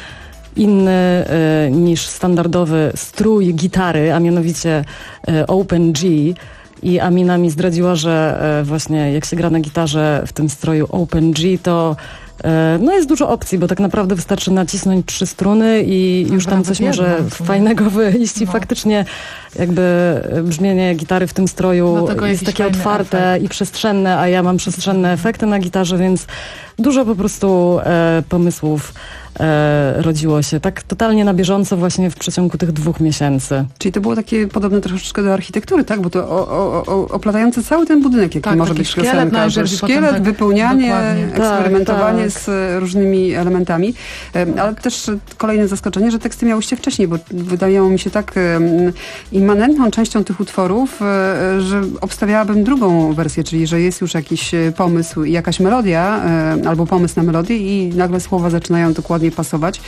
inny y, niż standardowy strój gitary, a mianowicie y, Open G. I Amina mi zdradziła, że y, właśnie jak się gra na gitarze w tym stroju Open G, to y, no jest dużo opcji, bo tak naprawdę wystarczy nacisnąć trzy struny i już tam coś może fajnego wyjść. I faktycznie jakby brzmienie gitary w tym stroju jest takie otwarte efekt i przestrzenne, a ja mam przestrzenne efekty na gitarze, więc dużo po prostu e, pomysłów e, rodziło się. Tak totalnie na bieżąco właśnie w przeciągu tych dwóch miesięcy. Czyli to było takie podobne troszeczkę do architektury, tak? Bo to o, o, o, oplatające cały ten budynek, jaki tak, może być szkielet piosenka. Że szkielet, tak, wypełnianie, dokładnie. eksperymentowanie tak, tak. z różnymi elementami. Ale też kolejne zaskoczenie, że teksty miałyście wcześniej, bo wydawało mi się tak immanentną częścią tych utworów, że obstawiałabym drugą wersję, czyli że jest już jakiś pomysł i jakaś melodia, albo pomysł na melodię i nagle słowa zaczynają dokładnie pasować.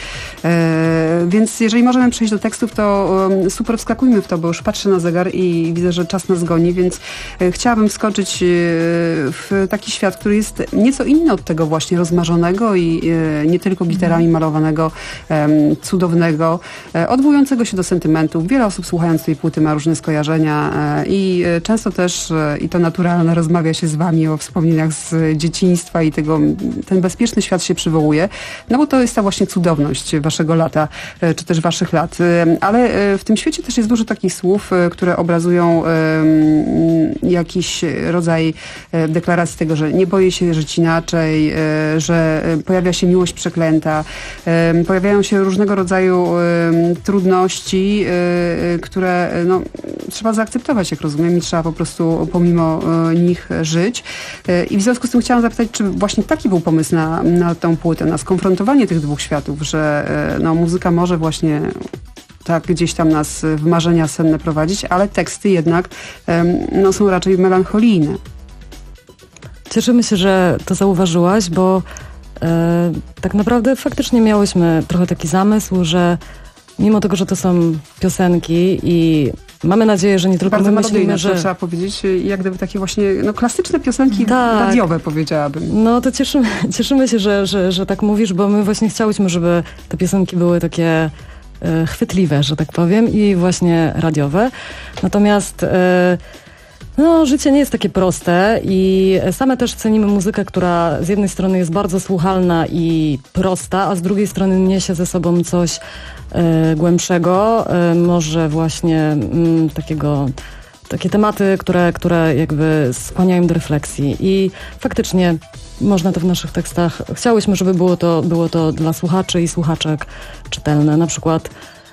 Więc jeżeli możemy przejść do tekstów, to super wskakujmy w to, bo już patrzę na zegar i widzę, że czas nas goni, więc chciałabym wskoczyć w taki świat, który jest nieco inny od tego właśnie rozmarzonego i nie tylko gitarami malowanego, cudownego, odwołującego się do sentymentów. Wiele osób słuchając tej płyty ma różne skojarzenia i często też, i to naturalne, rozmawia się z wami o wspomnieniach z dzieciństwa i tego, ten bezpieczny świat się przywołuje, no bo to jest ta właśnie cudowność waszego lata, czy też waszych lat. Ale w tym świecie też jest dużo takich słów, które obrazują jakiś rodzaj deklaracji tego, że nie boję się żyć inaczej, że pojawia się miłość przeklęta, pojawiają się różnego rodzaju trudności, które no, trzeba zaakceptować, jak rozumiem, i trzeba po prostu pomimo nich żyć. I w związku z tym chciałam zapytać, czy właśnie taki był pomysł na, na tą płytę, na skonfrontowanie tych dwóch światów, że no, muzyka może właśnie tak gdzieś tam nas w marzenia senne prowadzić, ale teksty jednak no, są raczej melancholijne. Cieszymy się, że to zauważyłaś, bo e, tak naprawdę faktycznie miałyśmy trochę taki zamysł, że mimo tego, że to są piosenki i mamy nadzieję, że nie tylko bardzo my myślimy, że... trzeba powiedzieć, jak gdyby takie właśnie no, klasyczne piosenki tak. radiowe, powiedziałabym. No to cieszymy, cieszymy się, że, że, że tak mówisz, bo my właśnie chciałyśmy, żeby te piosenki były takie e, chwytliwe, że tak powiem, i właśnie radiowe. Natomiast e, no, życie nie jest takie proste i same też cenimy muzykę, która z jednej strony jest bardzo słuchalna i prosta, a z drugiej strony niesie ze sobą coś e, głębszego, e, może właśnie m, takiego, takie tematy, które, które jakby skłaniają do refleksji i faktycznie można to w naszych tekstach, chciałyśmy, żeby było to, było to dla słuchaczy i słuchaczek czytelne, na przykład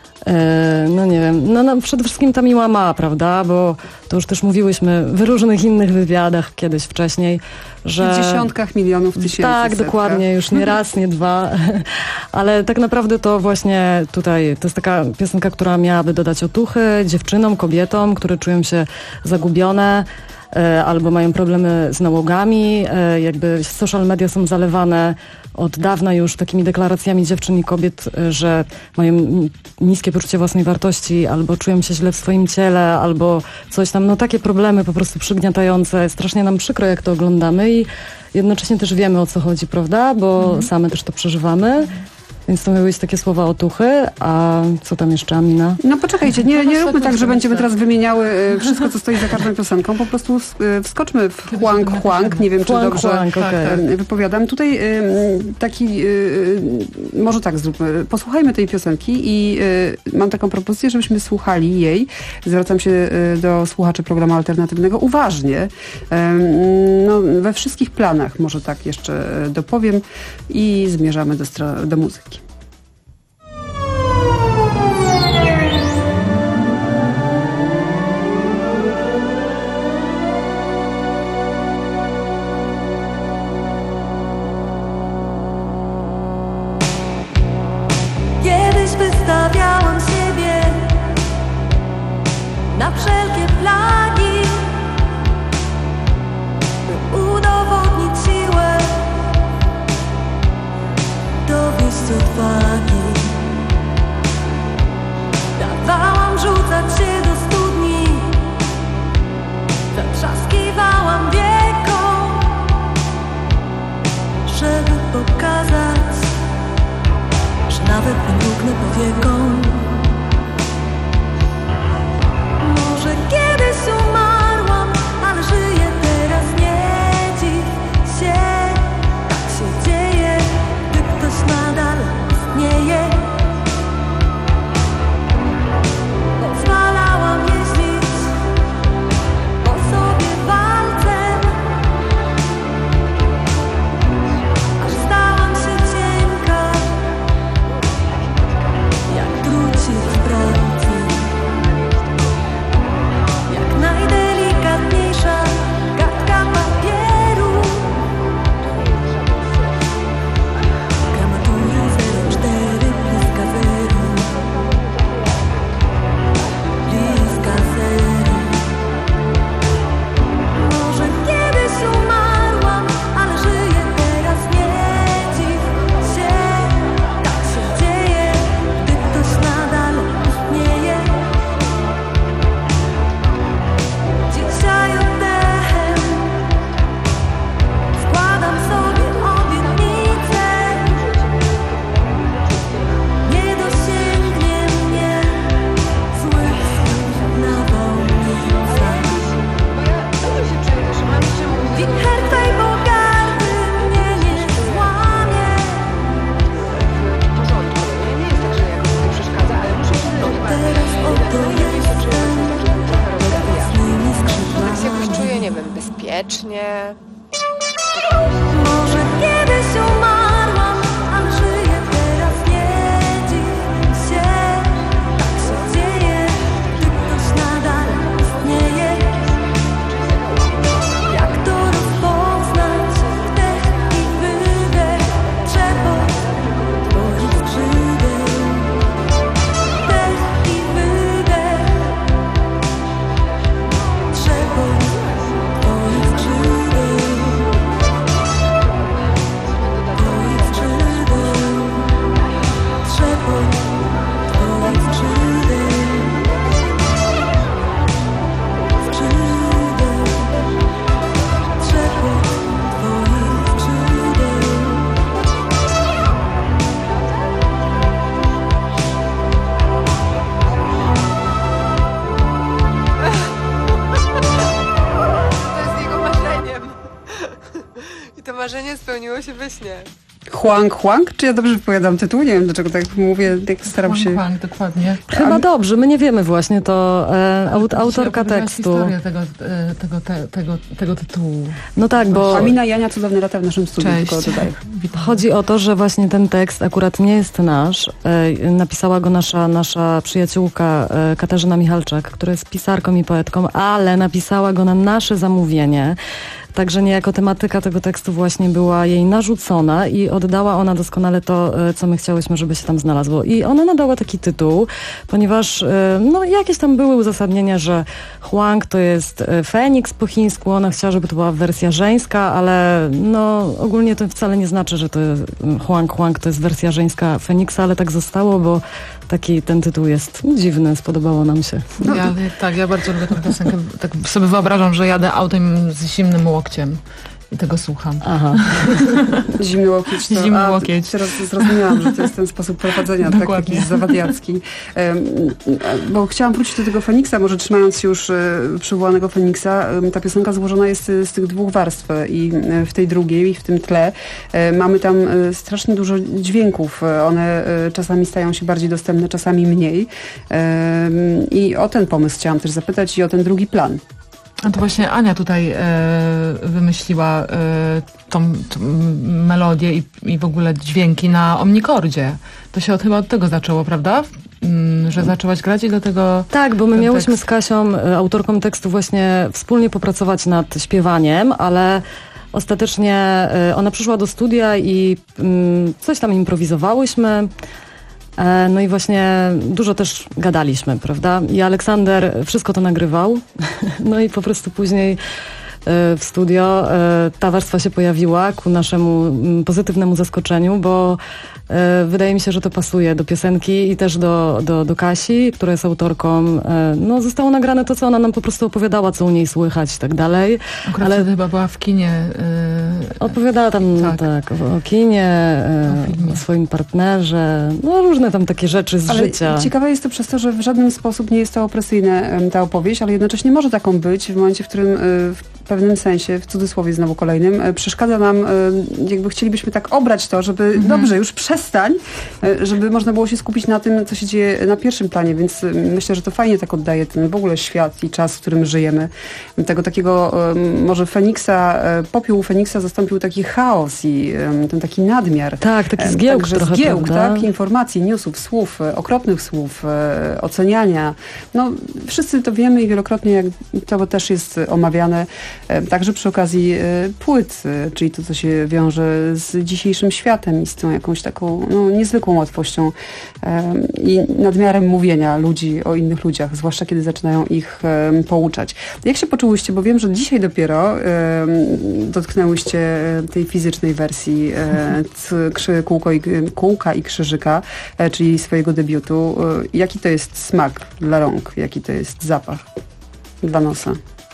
no nie wiem, no, no przede wszystkim ta miła ma, prawda, bo to już też mówiłyśmy w różnych innych wywiadach kiedyś wcześniej, że... W dziesiątkach milionów tysięcy. Tak, setka. dokładnie, już nie raz, nie dwa, ale tak naprawdę to właśnie tutaj, to jest taka piosenka, która miałaby dodać otuchy dziewczynom, kobietom, które czują się zagubione, albo mają problemy z nałogami, jakby social media są zalewane od dawna już takimi deklaracjami dziewczyn i kobiet, że mają niskie poczucie własnej wartości, albo czują się źle w swoim ciele, albo coś tam, no takie problemy po prostu przygniatające. Strasznie nam przykro, jak to oglądamy i jednocześnie też wiemy, o co chodzi, prawda, bo mhm. same też to przeżywamy. Więc to miały być takie słowa otuchy, a co tam jeszcze, Amina? No poczekajcie, nie, nie róbmy tak, że będziemy teraz wymieniały wszystko, co stoi za każdą piosenką. Po prostu wskoczmy w chłank, chłank. Nie wiem, czy dobrze chłank, okay. wypowiadam. Tutaj taki, może tak zróbmy. Posłuchajmy tej piosenki i mam taką propozycję, żebyśmy słuchali jej. Zwracam się do słuchaczy programu alternatywnego uważnie. No, we wszystkich planach, może tak jeszcze dopowiem i zmierzamy do, stro- do muzyki. Kiedyś wystawiałam siebie na wszelkie plagi, by udowodnić siłę, dowieść odwagi. Dawałam rzucać się do studni, zatrzaskiwałam wieką, żeby pokazać, że nawet nie mrugnę powieką. Może kiedyś umarłam, ale żyję teraz, nie dziw się. Tak się dzieje, gdy ktoś nadal istnieje. Pozwalałam jeździć po sobie walcem, aż stałam się cienka marzenie spełniło się we śnie. Huang Huang? Czy ja dobrze wypowiadam tytuł? Nie wiem, dlaczego tak mówię, jak staram Huang, się... Huang, dokładnie. Chyba dobrze, my nie wiemy właśnie, to e, aut, autorka tekstu. Historię tego, e, tego, te, tego, tego tytułu. No tak, bo... Amina i Ania, cudowne lata w naszym studiu. Cześć. Tylko tutaj. Chodzi o to, że właśnie ten tekst akurat nie jest nasz. E, napisała go nasza, nasza przyjaciółka e, Katarzyna Michalczak, która jest pisarką i poetką, ale napisała go na nasze zamówienie. Także niejako tematyka tego tekstu właśnie była jej narzucona i oddała ona doskonale to, co my chciałyśmy, żeby się tam znalazło. I ona nadała taki tytuł, ponieważ no, jakieś tam były uzasadnienia, że Huang to jest Feniks po chińsku, ona chciała, żeby to była wersja żeńska, ale no ogólnie to wcale nie znaczy, że to Huang Huang to jest wersja żeńska Feniksa, ale tak zostało, bo taki ten tytuł jest dziwny, spodobało nam się. No, ja, tak, ja bardzo lubię tę piosenkę. Tak sobie wyobrażam, że jadę autem z zimnym łokciem i tego słucham. Aha. Zimny łokieć. To, Zimny a, łokieć. Teraz zrozumiałam, że to jest ten sposób prowadzenia, tak, taki zawadiacki. Um, bo chciałam wrócić do tego Feniksa, może trzymając się już um, przywołanego Feniksa. Um, ta piosenka złożona jest z tych dwóch warstw i um, w tej drugiej, i w tym tle um, mamy tam um, strasznie dużo dźwięków. One um, czasami stają się bardziej dostępne, czasami mniej. Um, I o ten pomysł chciałam też zapytać i o ten drugi plan. A to właśnie Ania tutaj e, wymyśliła e, tą, tą melodię i, i w ogóle dźwięki na omnikordzie. To się od, chyba od tego zaczęło, prawda? Mm, że zaczęłaś grać i dlatego... Tak, bo my miałyśmy tekst... z Kasią, autorką tekstu, właśnie wspólnie popracować nad śpiewaniem, ale ostatecznie ona przyszła do studia i mm, coś tam improwizowałyśmy. No i właśnie dużo też gadaliśmy, prawda? I Aleksander wszystko to nagrywał. No i po prostu później w studio ta warstwa się pojawiła ku naszemu pozytywnemu zaskoczeniu, bo wydaje mi się, że to pasuje do piosenki i też do, do, do Kasi, która jest autorką. No zostało nagrane to, co ona nam po prostu opowiadała, co u niej słychać i tak dalej. Akurat ale chyba była w kinie. Yy... Opowiadała tam tak. tak o kinie, o, o swoim partnerze, no różne tam takie rzeczy z ale życia. Ciekawe jest to przez to, że w żaden sposób nie jest to opresyjne, ta opowieść, ale jednocześnie może taką być w momencie, w którym w pewnym sensie, w cudzysłowie znowu kolejnym, przeszkadza nam, jakby chcielibyśmy tak obrać to, żeby mhm. dobrze, już przestań, żeby można było się skupić na tym, co się dzieje na pierwszym planie, więc myślę, że to fajnie tak oddaje ten w ogóle świat i czas, w którym żyjemy. Tego takiego może Feniksa, popiół Feniksa zastąpił taki chaos i ten taki nadmiar. Tak, taki zgiełk Także trochę, zgiełk, prawda? tak? Informacji, newsów, słów, okropnych słów, oceniania. No, wszyscy to wiemy i wielokrotnie jak to też jest omawiane. Także przy okazji płyt, czyli to, co się wiąże z dzisiejszym światem i z tą jakąś taką no, niezwykłą łatwością i nadmiarem mówienia ludzi o innych ludziach, zwłaszcza kiedy zaczynają ich pouczać. Jak się poczułyście? Bo wiem, że dzisiaj dopiero dotknęłyście tej fizycznej wersji kółko i, Kółka i Krzyżyka, czyli swojego debiutu. Jaki to jest smak dla rąk? Jaki to jest zapach dla nosa?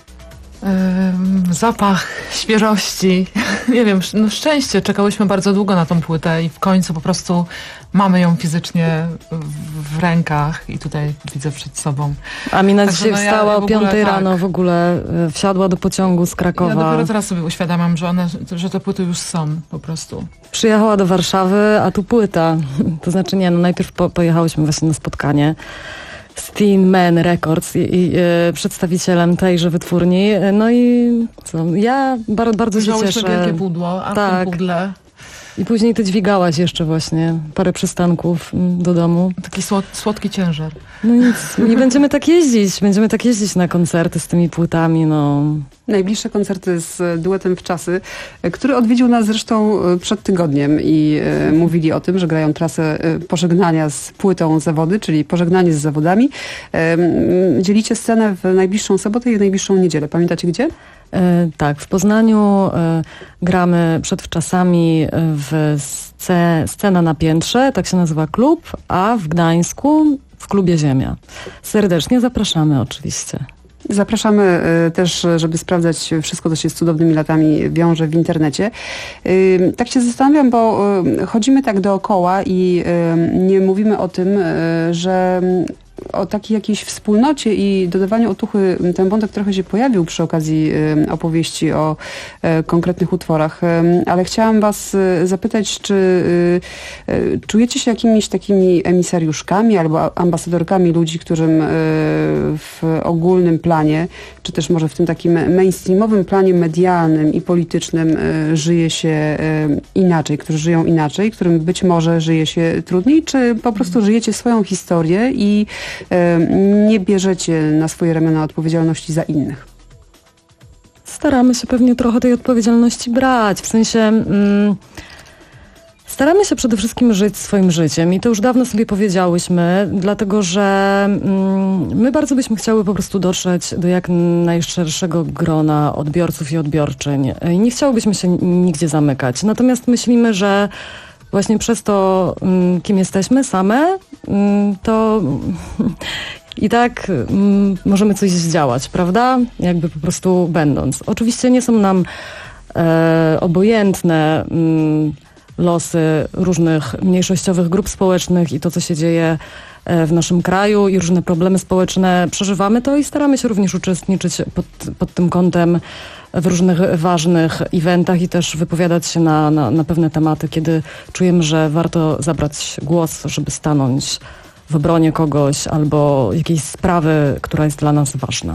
Zapach świeżości. Nie wiem, no szczęście. Czekałyśmy bardzo długo na tą płytę i w końcu po prostu mamy ją fizycznie w, w rękach i tutaj widzę przed sobą. Amina Także dzisiaj no wstała ja o piątej tak. rano w ogóle, wsiadła do pociągu z Krakowa. Ja dopiero teraz sobie uświadamiam, że one, że te płyty już są po prostu. Przyjechała do Warszawy, a tu płyta. To znaczy nie, no najpierw po, pojechałyśmy właśnie na spotkanie z Teen Man Records i, i e, przedstawicielem tejże wytwórni. No i co, ja bardzo, bardzo się cieszę. wielkie pudło, a tak. w tym pudle... I później ty dźwigałaś jeszcze właśnie parę przystanków do domu. Taki słod, słodki ciężar. No nic, i będziemy tak jeździć, będziemy tak jeździć na koncerty z tymi płytami, no. Najbliższe koncerty z duetem Wczasy, który odwiedził nas zresztą przed tygodniem i e, mówili o tym, że grają trasę pożegnania z płytą Zawody, czyli pożegnanie z zawodami. E, dzielicie scenę w najbliższą sobotę i w najbliższą niedzielę. Pamiętacie gdzie? E, tak, w Poznaniu e, gramy przed Wczasami w sce, Scena na Piętrze, tak się nazywa klub, a w Gdańsku w klubie Ziemia. Serdecznie zapraszamy oczywiście. Zapraszamy y, też, żeby sprawdzać wszystko, co się z cudownymi latami wiąże w internecie. Y, tak się zastanawiam, bo y, chodzimy tak dookoła i y, nie mówimy o tym, y, że o takiej jakiejś wspólnocie i dodawaniu otuchy, ten wątek trochę się pojawił przy okazji opowieści o konkretnych utworach, ale chciałam was zapytać, czy czujecie się jakimiś takimi emisariuszkami albo ambasadorkami ludzi, którym w ogólnym planie, czy też może w tym takim mainstreamowym planie medialnym i politycznym żyje się inaczej, którzy żyją inaczej, którym być może żyje się trudniej, czy po prostu żyjecie swoją historię i nie bierzecie na swoje ramiona odpowiedzialności za innych? Staramy się pewnie trochę tej odpowiedzialności brać, w sensie mm, staramy się przede wszystkim żyć swoim życiem i to już dawno sobie powiedziałyśmy, dlatego że mm, my bardzo byśmy chciały po prostu dotrzeć do jak najszerszego grona odbiorców i odbiorczyń i nie chciałybyśmy się nigdzie zamykać, natomiast myślimy, że właśnie przez to, mm, kim jesteśmy same, mm, to i tak mm, możemy coś zdziałać, prawda? Jakby po prostu będąc. Oczywiście nie są nam e, obojętne mm, losy różnych mniejszościowych grup społecznych i to, co się dzieje e, w naszym kraju i różne problemy społeczne. Przeżywamy to i staramy się również uczestniczyć pod, pod tym kątem w różnych ważnych eventach i też wypowiadać się na, na, na pewne tematy, kiedy czujemy, że warto zabrać głos, żeby stanąć w obronie kogoś albo jakiejś sprawy, która jest dla nas ważna.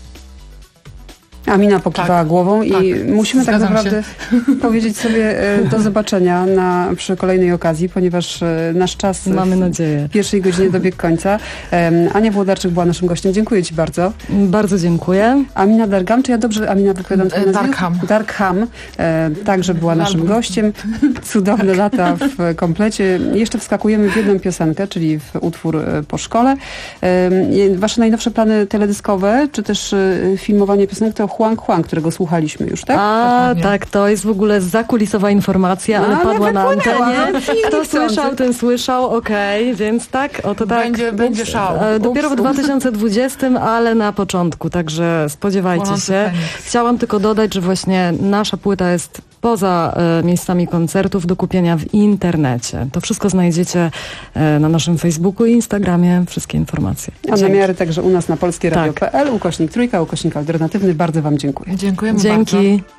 Amina pokiwała tak, głową i tak, musimy tak naprawdę się. powiedzieć sobie do zobaczenia na, przy kolejnej okazji, ponieważ nasz czas Mamy nadzieję. w pierwszej godzinie dobiegł końca. Ania Włodarczyk była naszym gościem. Dziękuję ci bardzo. Bardzo dziękuję. Amina Dargham, czy ja dobrze Amina wypowiadam twoje nazwisko? Dargham. Dargham, e, także była naszym gościem. Cudowne lata w komplecie. Jeszcze wskakujemy w jedną piosenkę, czyli w utwór Po szkole. E, wasze najnowsze plany teledyskowe, czy też filmowanie piosenek to Huang Huang, którego słuchaliśmy już, tak? A, Dokładnie. tak, to jest w ogóle zakulisowa informacja, no, ale padła na antenie. No, Kto słyszał, ten słyszał, okej, okay, więc tak, oto tak. Będzie, będzie szał. Dopiero ups, w dwa tysiące dwudziestym, ale na początku, także spodziewajcie Płonący się. Feniks. Chciałam tylko dodać, że właśnie nasza płyta jest poza e, miejscami koncertów do kupienia w internecie. To wszystko znajdziecie e, na naszym Facebooku i Instagramie, wszystkie informacje. A namiary także u nas na polskie radio kropka p l, tak. ukośnik trójka, ukośnik alternatywny. Bardzo wam dziękuję. Dziękujemy Dzięki. bardzo.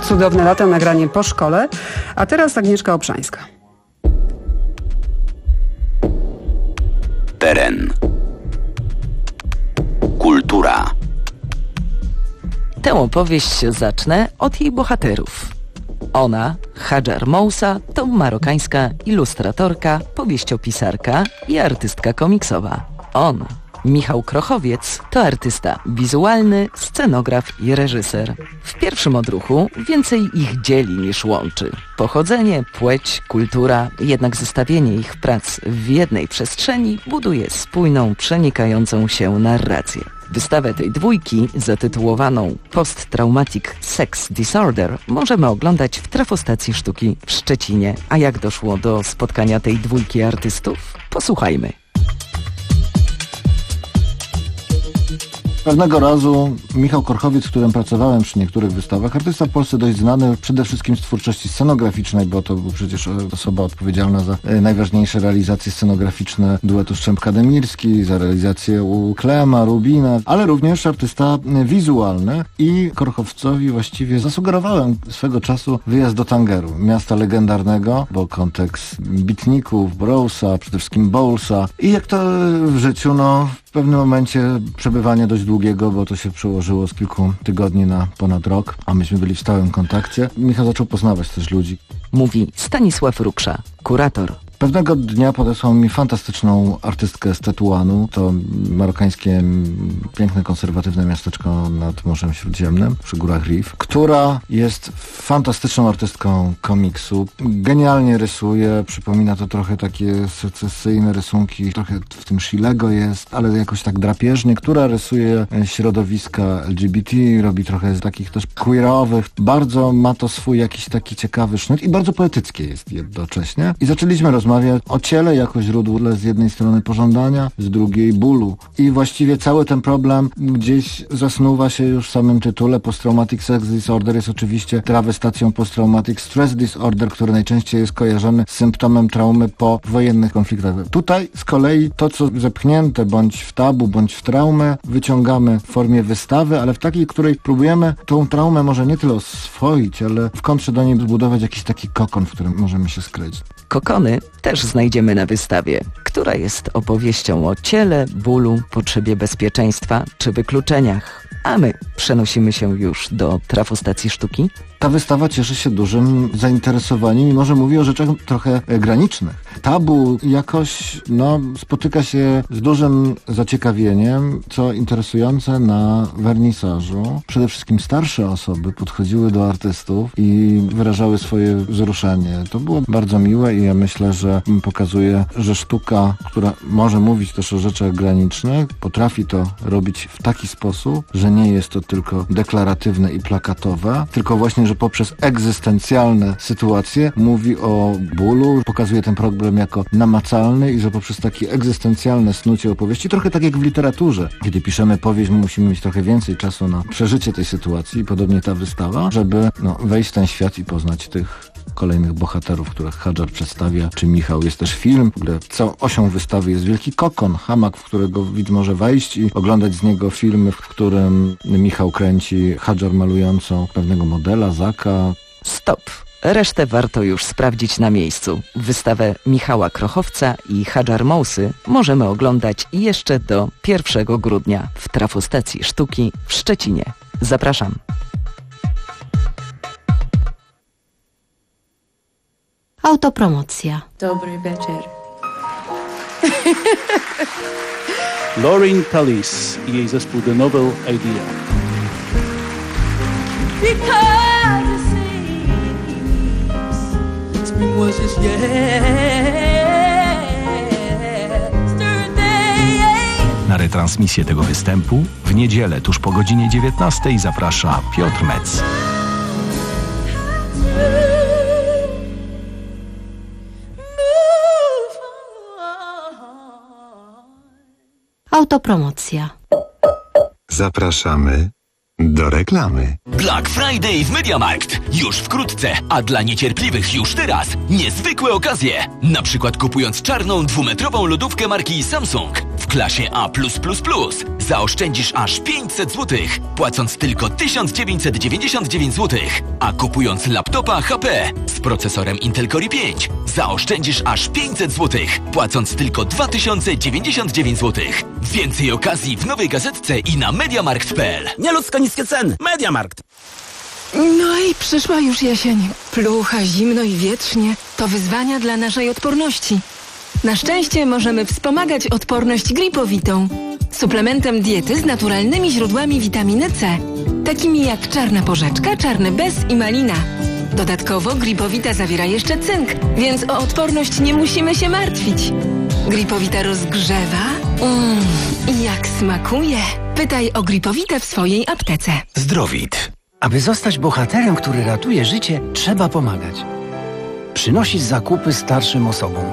Cudowne lata, nagranie po szkole. A teraz Agnieszka Obszańska. Teren. Kultura. Tę opowieść zacznę od jej bohaterów. Ona, Hadżar Mousa, to marokańska ilustratorka, powieściopisarka i artystka komiksowa. On, Michał Krochowiec, to artysta wizualny, scenograf i reżyser. W pierwszym odruchu więcej ich dzieli niż łączy. Pochodzenie, płeć, kultura, jednak zestawienie ich prac w jednej przestrzeni buduje spójną, przenikającą się narrację. Wystawę tej dwójki, zatytułowaną Post-Traumatic Sex Disorder, możemy oglądać w Trafostacji Sztuki w Szczecinie. A jak doszło do spotkania tej dwójki artystów? Posłuchajmy. Pewnego razu Michał Korchowiec, z którym pracowałem przy niektórych wystawach, artysta w Polsce dość znany przede wszystkim z twórczości scenograficznej, bo to był przecież osoba odpowiedzialna za najważniejsze realizacje scenograficzne duetu Szczępka-Demirski, za realizację u Klema, Rubina, ale również artysta wizualny i Korchowcowi właściwie zasugerowałem swego czasu wyjazd do Tangeru, miasta legendarnego, bo kontekst beatników, Browsa, przede wszystkim Bowlesa i jak to w życiu, no w pewnym momencie przebywania dość długiego, bo to się przełożyło z kilku tygodni na ponad rok, a myśmy byli w stałym kontakcie. Michał zaczął poznawać też ludzi. Mówi Stanisław Ruksza, kurator. Pewnego dnia podesłał mi fantastyczną artystkę z Tetuanu. To marokańskie, piękne, konserwatywne miasteczko nad Morzem Śródziemnym, przy górach Rif, która jest fantastyczną artystką komiksu. Genialnie rysuje, przypomina to trochę takie secesyjne rysunki, trochę w tym Shilego jest, ale jakoś tak drapieżnie, która rysuje środowiska L G B T, robi trochę z takich też queerowych. Bardzo ma to swój jakiś taki ciekawy sznyt i bardzo poetyckie jest jednocześnie. I zaczęliśmy rozmawiać o ciele jako źródle z jednej strony pożądania, z drugiej bólu. I właściwie cały ten problem gdzieś zasnuwa się już w samym tytule. Post-Traumatic Sex Disorder jest oczywiście trawestacją Post-Traumatic Stress Disorder, który najczęściej jest kojarzony z symptomem traumy po wojennych konfliktach. Tutaj z kolei to, co zepchnięte bądź w tabu, bądź w traumę, wyciągamy w formie wystawy, ale w takiej, której próbujemy tą traumę może nie tyle oswoić, ale w kontrze do niej zbudować jakiś taki kokon, w którym możemy się skryć. Kokony też znajdziemy na wystawie, która jest opowieścią o ciele, bólu, potrzebie bezpieczeństwa czy wykluczeniach. A my przenosimy się już do Trafostacji Sztuki. Ta wystawa cieszy się dużym zainteresowaniem i może mówi o rzeczach trochę granicznych. Tabu jakoś no, spotyka się z dużym zaciekawieniem, co interesujące na wernisażu. Przede wszystkim starsze osoby podchodziły do artystów i wyrażały swoje wzruszenie. To było bardzo miłe i ja myślę, że pokazuje, że sztuka, która może mówić też o rzeczach granicznych, potrafi to robić w taki sposób, że nie jest to tylko deklaratywne i plakatowe, tylko właśnie, że poprzez egzystencjalne sytuacje mówi o bólu, pokazuje ten problem jako namacalny i że poprzez takie egzystencjalne snucie opowieści, trochę tak jak w literaturze, kiedy piszemy powieść, my musimy mieć trochę więcej czasu na przeżycie tej sytuacji i podobnie ta wystawa, żeby no, wejść w ten świat i poznać tych kolejnych bohaterów, których Hadżar przedstawia, czy Michał. Jest też film, w ogóle całą osią wystawy jest wielki kokon, hamak, w którego widz może wejść i oglądać z niego filmy, w którym Michał kręci Hadżar malującą pewnego modela, Zaka. Stop! Resztę warto już sprawdzić na miejscu. Wystawę Michała Krochowca i Hadżar Mousy możemy oglądać jeszcze do pierwszego grudnia w Trafostacji Sztuki w Szczecinie. Zapraszam. Autopromocja. Dobry wieczór. Lauren Tallis i jej zespół The Novel Idea. Because it seems spring was just yesterday. Na retransmisję tego występu w niedzielę tuż po godzinie dziewiętnastej zaprasza Piotr Metz. Autopromocja. Zapraszamy do reklamy. Black Friday w MediaMarkt. Już wkrótce, a dla niecierpliwych już teraz niezwykłe okazje. Na przykład kupując czarną dwumetrową lodówkę marki Samsung w klasie A plus plus plus zaoszczędzisz aż pięćset złotych, płacąc tylko tysiąc dziewięćset dziewięćdziesiąt dziewięć złotych, a kupując laptopa H P z procesorem Intel Core i pięć zaoszczędzisz aż pięćset złotych, płacąc tylko dwa tysiące dziewięćdziesiąt dziewięć złotych. Więcej okazji w nowej gazetce i na mediamarkt kropka p l. Nieludzko niskie ceny. Mediamarkt. No i przyszła już jesień. Plucha, zimno i wietrznie. To wyzwania dla naszej odporności. Na szczęście możemy wspomagać odporność gripowitą. Suplementem diety z naturalnymi źródłami witaminy C. Takimi jak czarna porzeczka, czarny bez i malina. Dodatkowo gripowita zawiera jeszcze cynk, więc o odporność nie musimy się martwić. Gripowita rozgrzewa. Mmm, i jak smakuje. Pytaj o gripowitę w swojej aptece. Zdrowit. Aby zostać bohaterem, który ratuje życie, trzeba pomagać. Przynosić zakupy starszym osobom.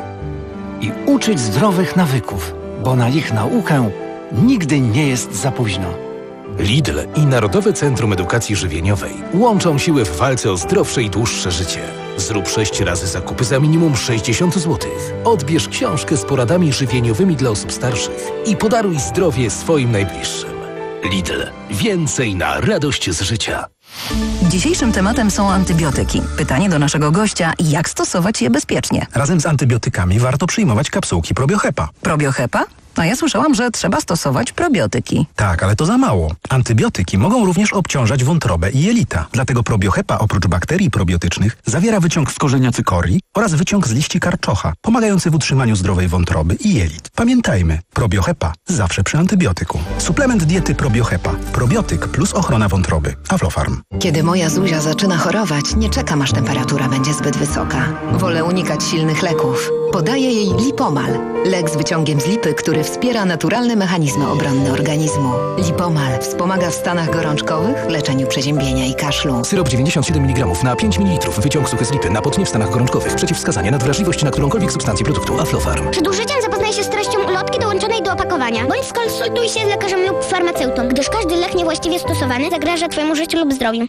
I uczyć zdrowych nawyków, bo na ich naukę nigdy nie jest za późno. Lidl i Narodowe Centrum Edukacji Żywieniowej łączą siły w walce o zdrowsze i dłuższe życie. Zrób sześć razy zakupy za minimum sześćdziesiąt złotych. Odbierz książkę z poradami żywieniowymi dla osób starszych i podaruj zdrowie swoim najbliższym. Lidl. Więcej na radość z życia. Dzisiejszym tematem są antybiotyki. Pytanie do naszego gościa, jak stosować je bezpiecznie? Razem z antybiotykami warto przyjmować kapsułki Probiohepa. Probiohepa? A ja słyszałam, że trzeba stosować probiotyki. Tak, ale to za mało. Antybiotyki mogą również obciążać wątrobę i jelita. Dlatego Probiohepa oprócz bakterii probiotycznych zawiera wyciąg z korzenia cykorii oraz wyciąg z liści karczocha, pomagający w utrzymaniu zdrowej wątroby i jelit. Pamiętajmy, Probiohepa zawsze przy antybiotyku. Suplement diety Probiohepa. Probiotyk plus ochrona wątroby. Aflofarm. Kiedy moja Zuzia zaczyna chorować, nie czekam, aż temperatura będzie zbyt wysoka. Wolę unikać silnych leków. Podaję jej Lipomal. Lek z wyciągiem z lipy, który wspiera naturalne mechanizmy obronne organizmu. Lipomal wspomaga w stanach gorączkowych, leczeniu przeziębienia i kaszlu. Syrop dziewięćdziesiąt siedem miligramów na pięć mililitrów. Wyciąg suchy z lipy na potnie w stanach gorączkowych. Przeciwwskazania na wrażliwość na którąkolwiek substancję produktu. Aflofarm. Przed użyciem zapoznaj się z treścią ulotki dołączonej do opakowania, bądź skonsultuj się z lekarzem lub farmaceutą, gdyż każdy lek niewłaściwie stosowany zagraża Twojemu życiu lub zdrowiu.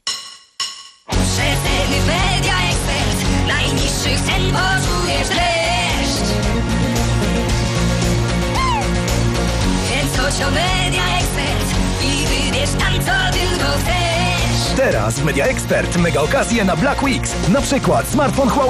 Przeceny Media Expert. Najniższych cen poczujesz dreszcz. Więc chodź o Media Expert i wybierz tam, co tylko chcesz. Teraz w Media Expert mega okazje na Black Weeks. Na przykład smartfon Huawei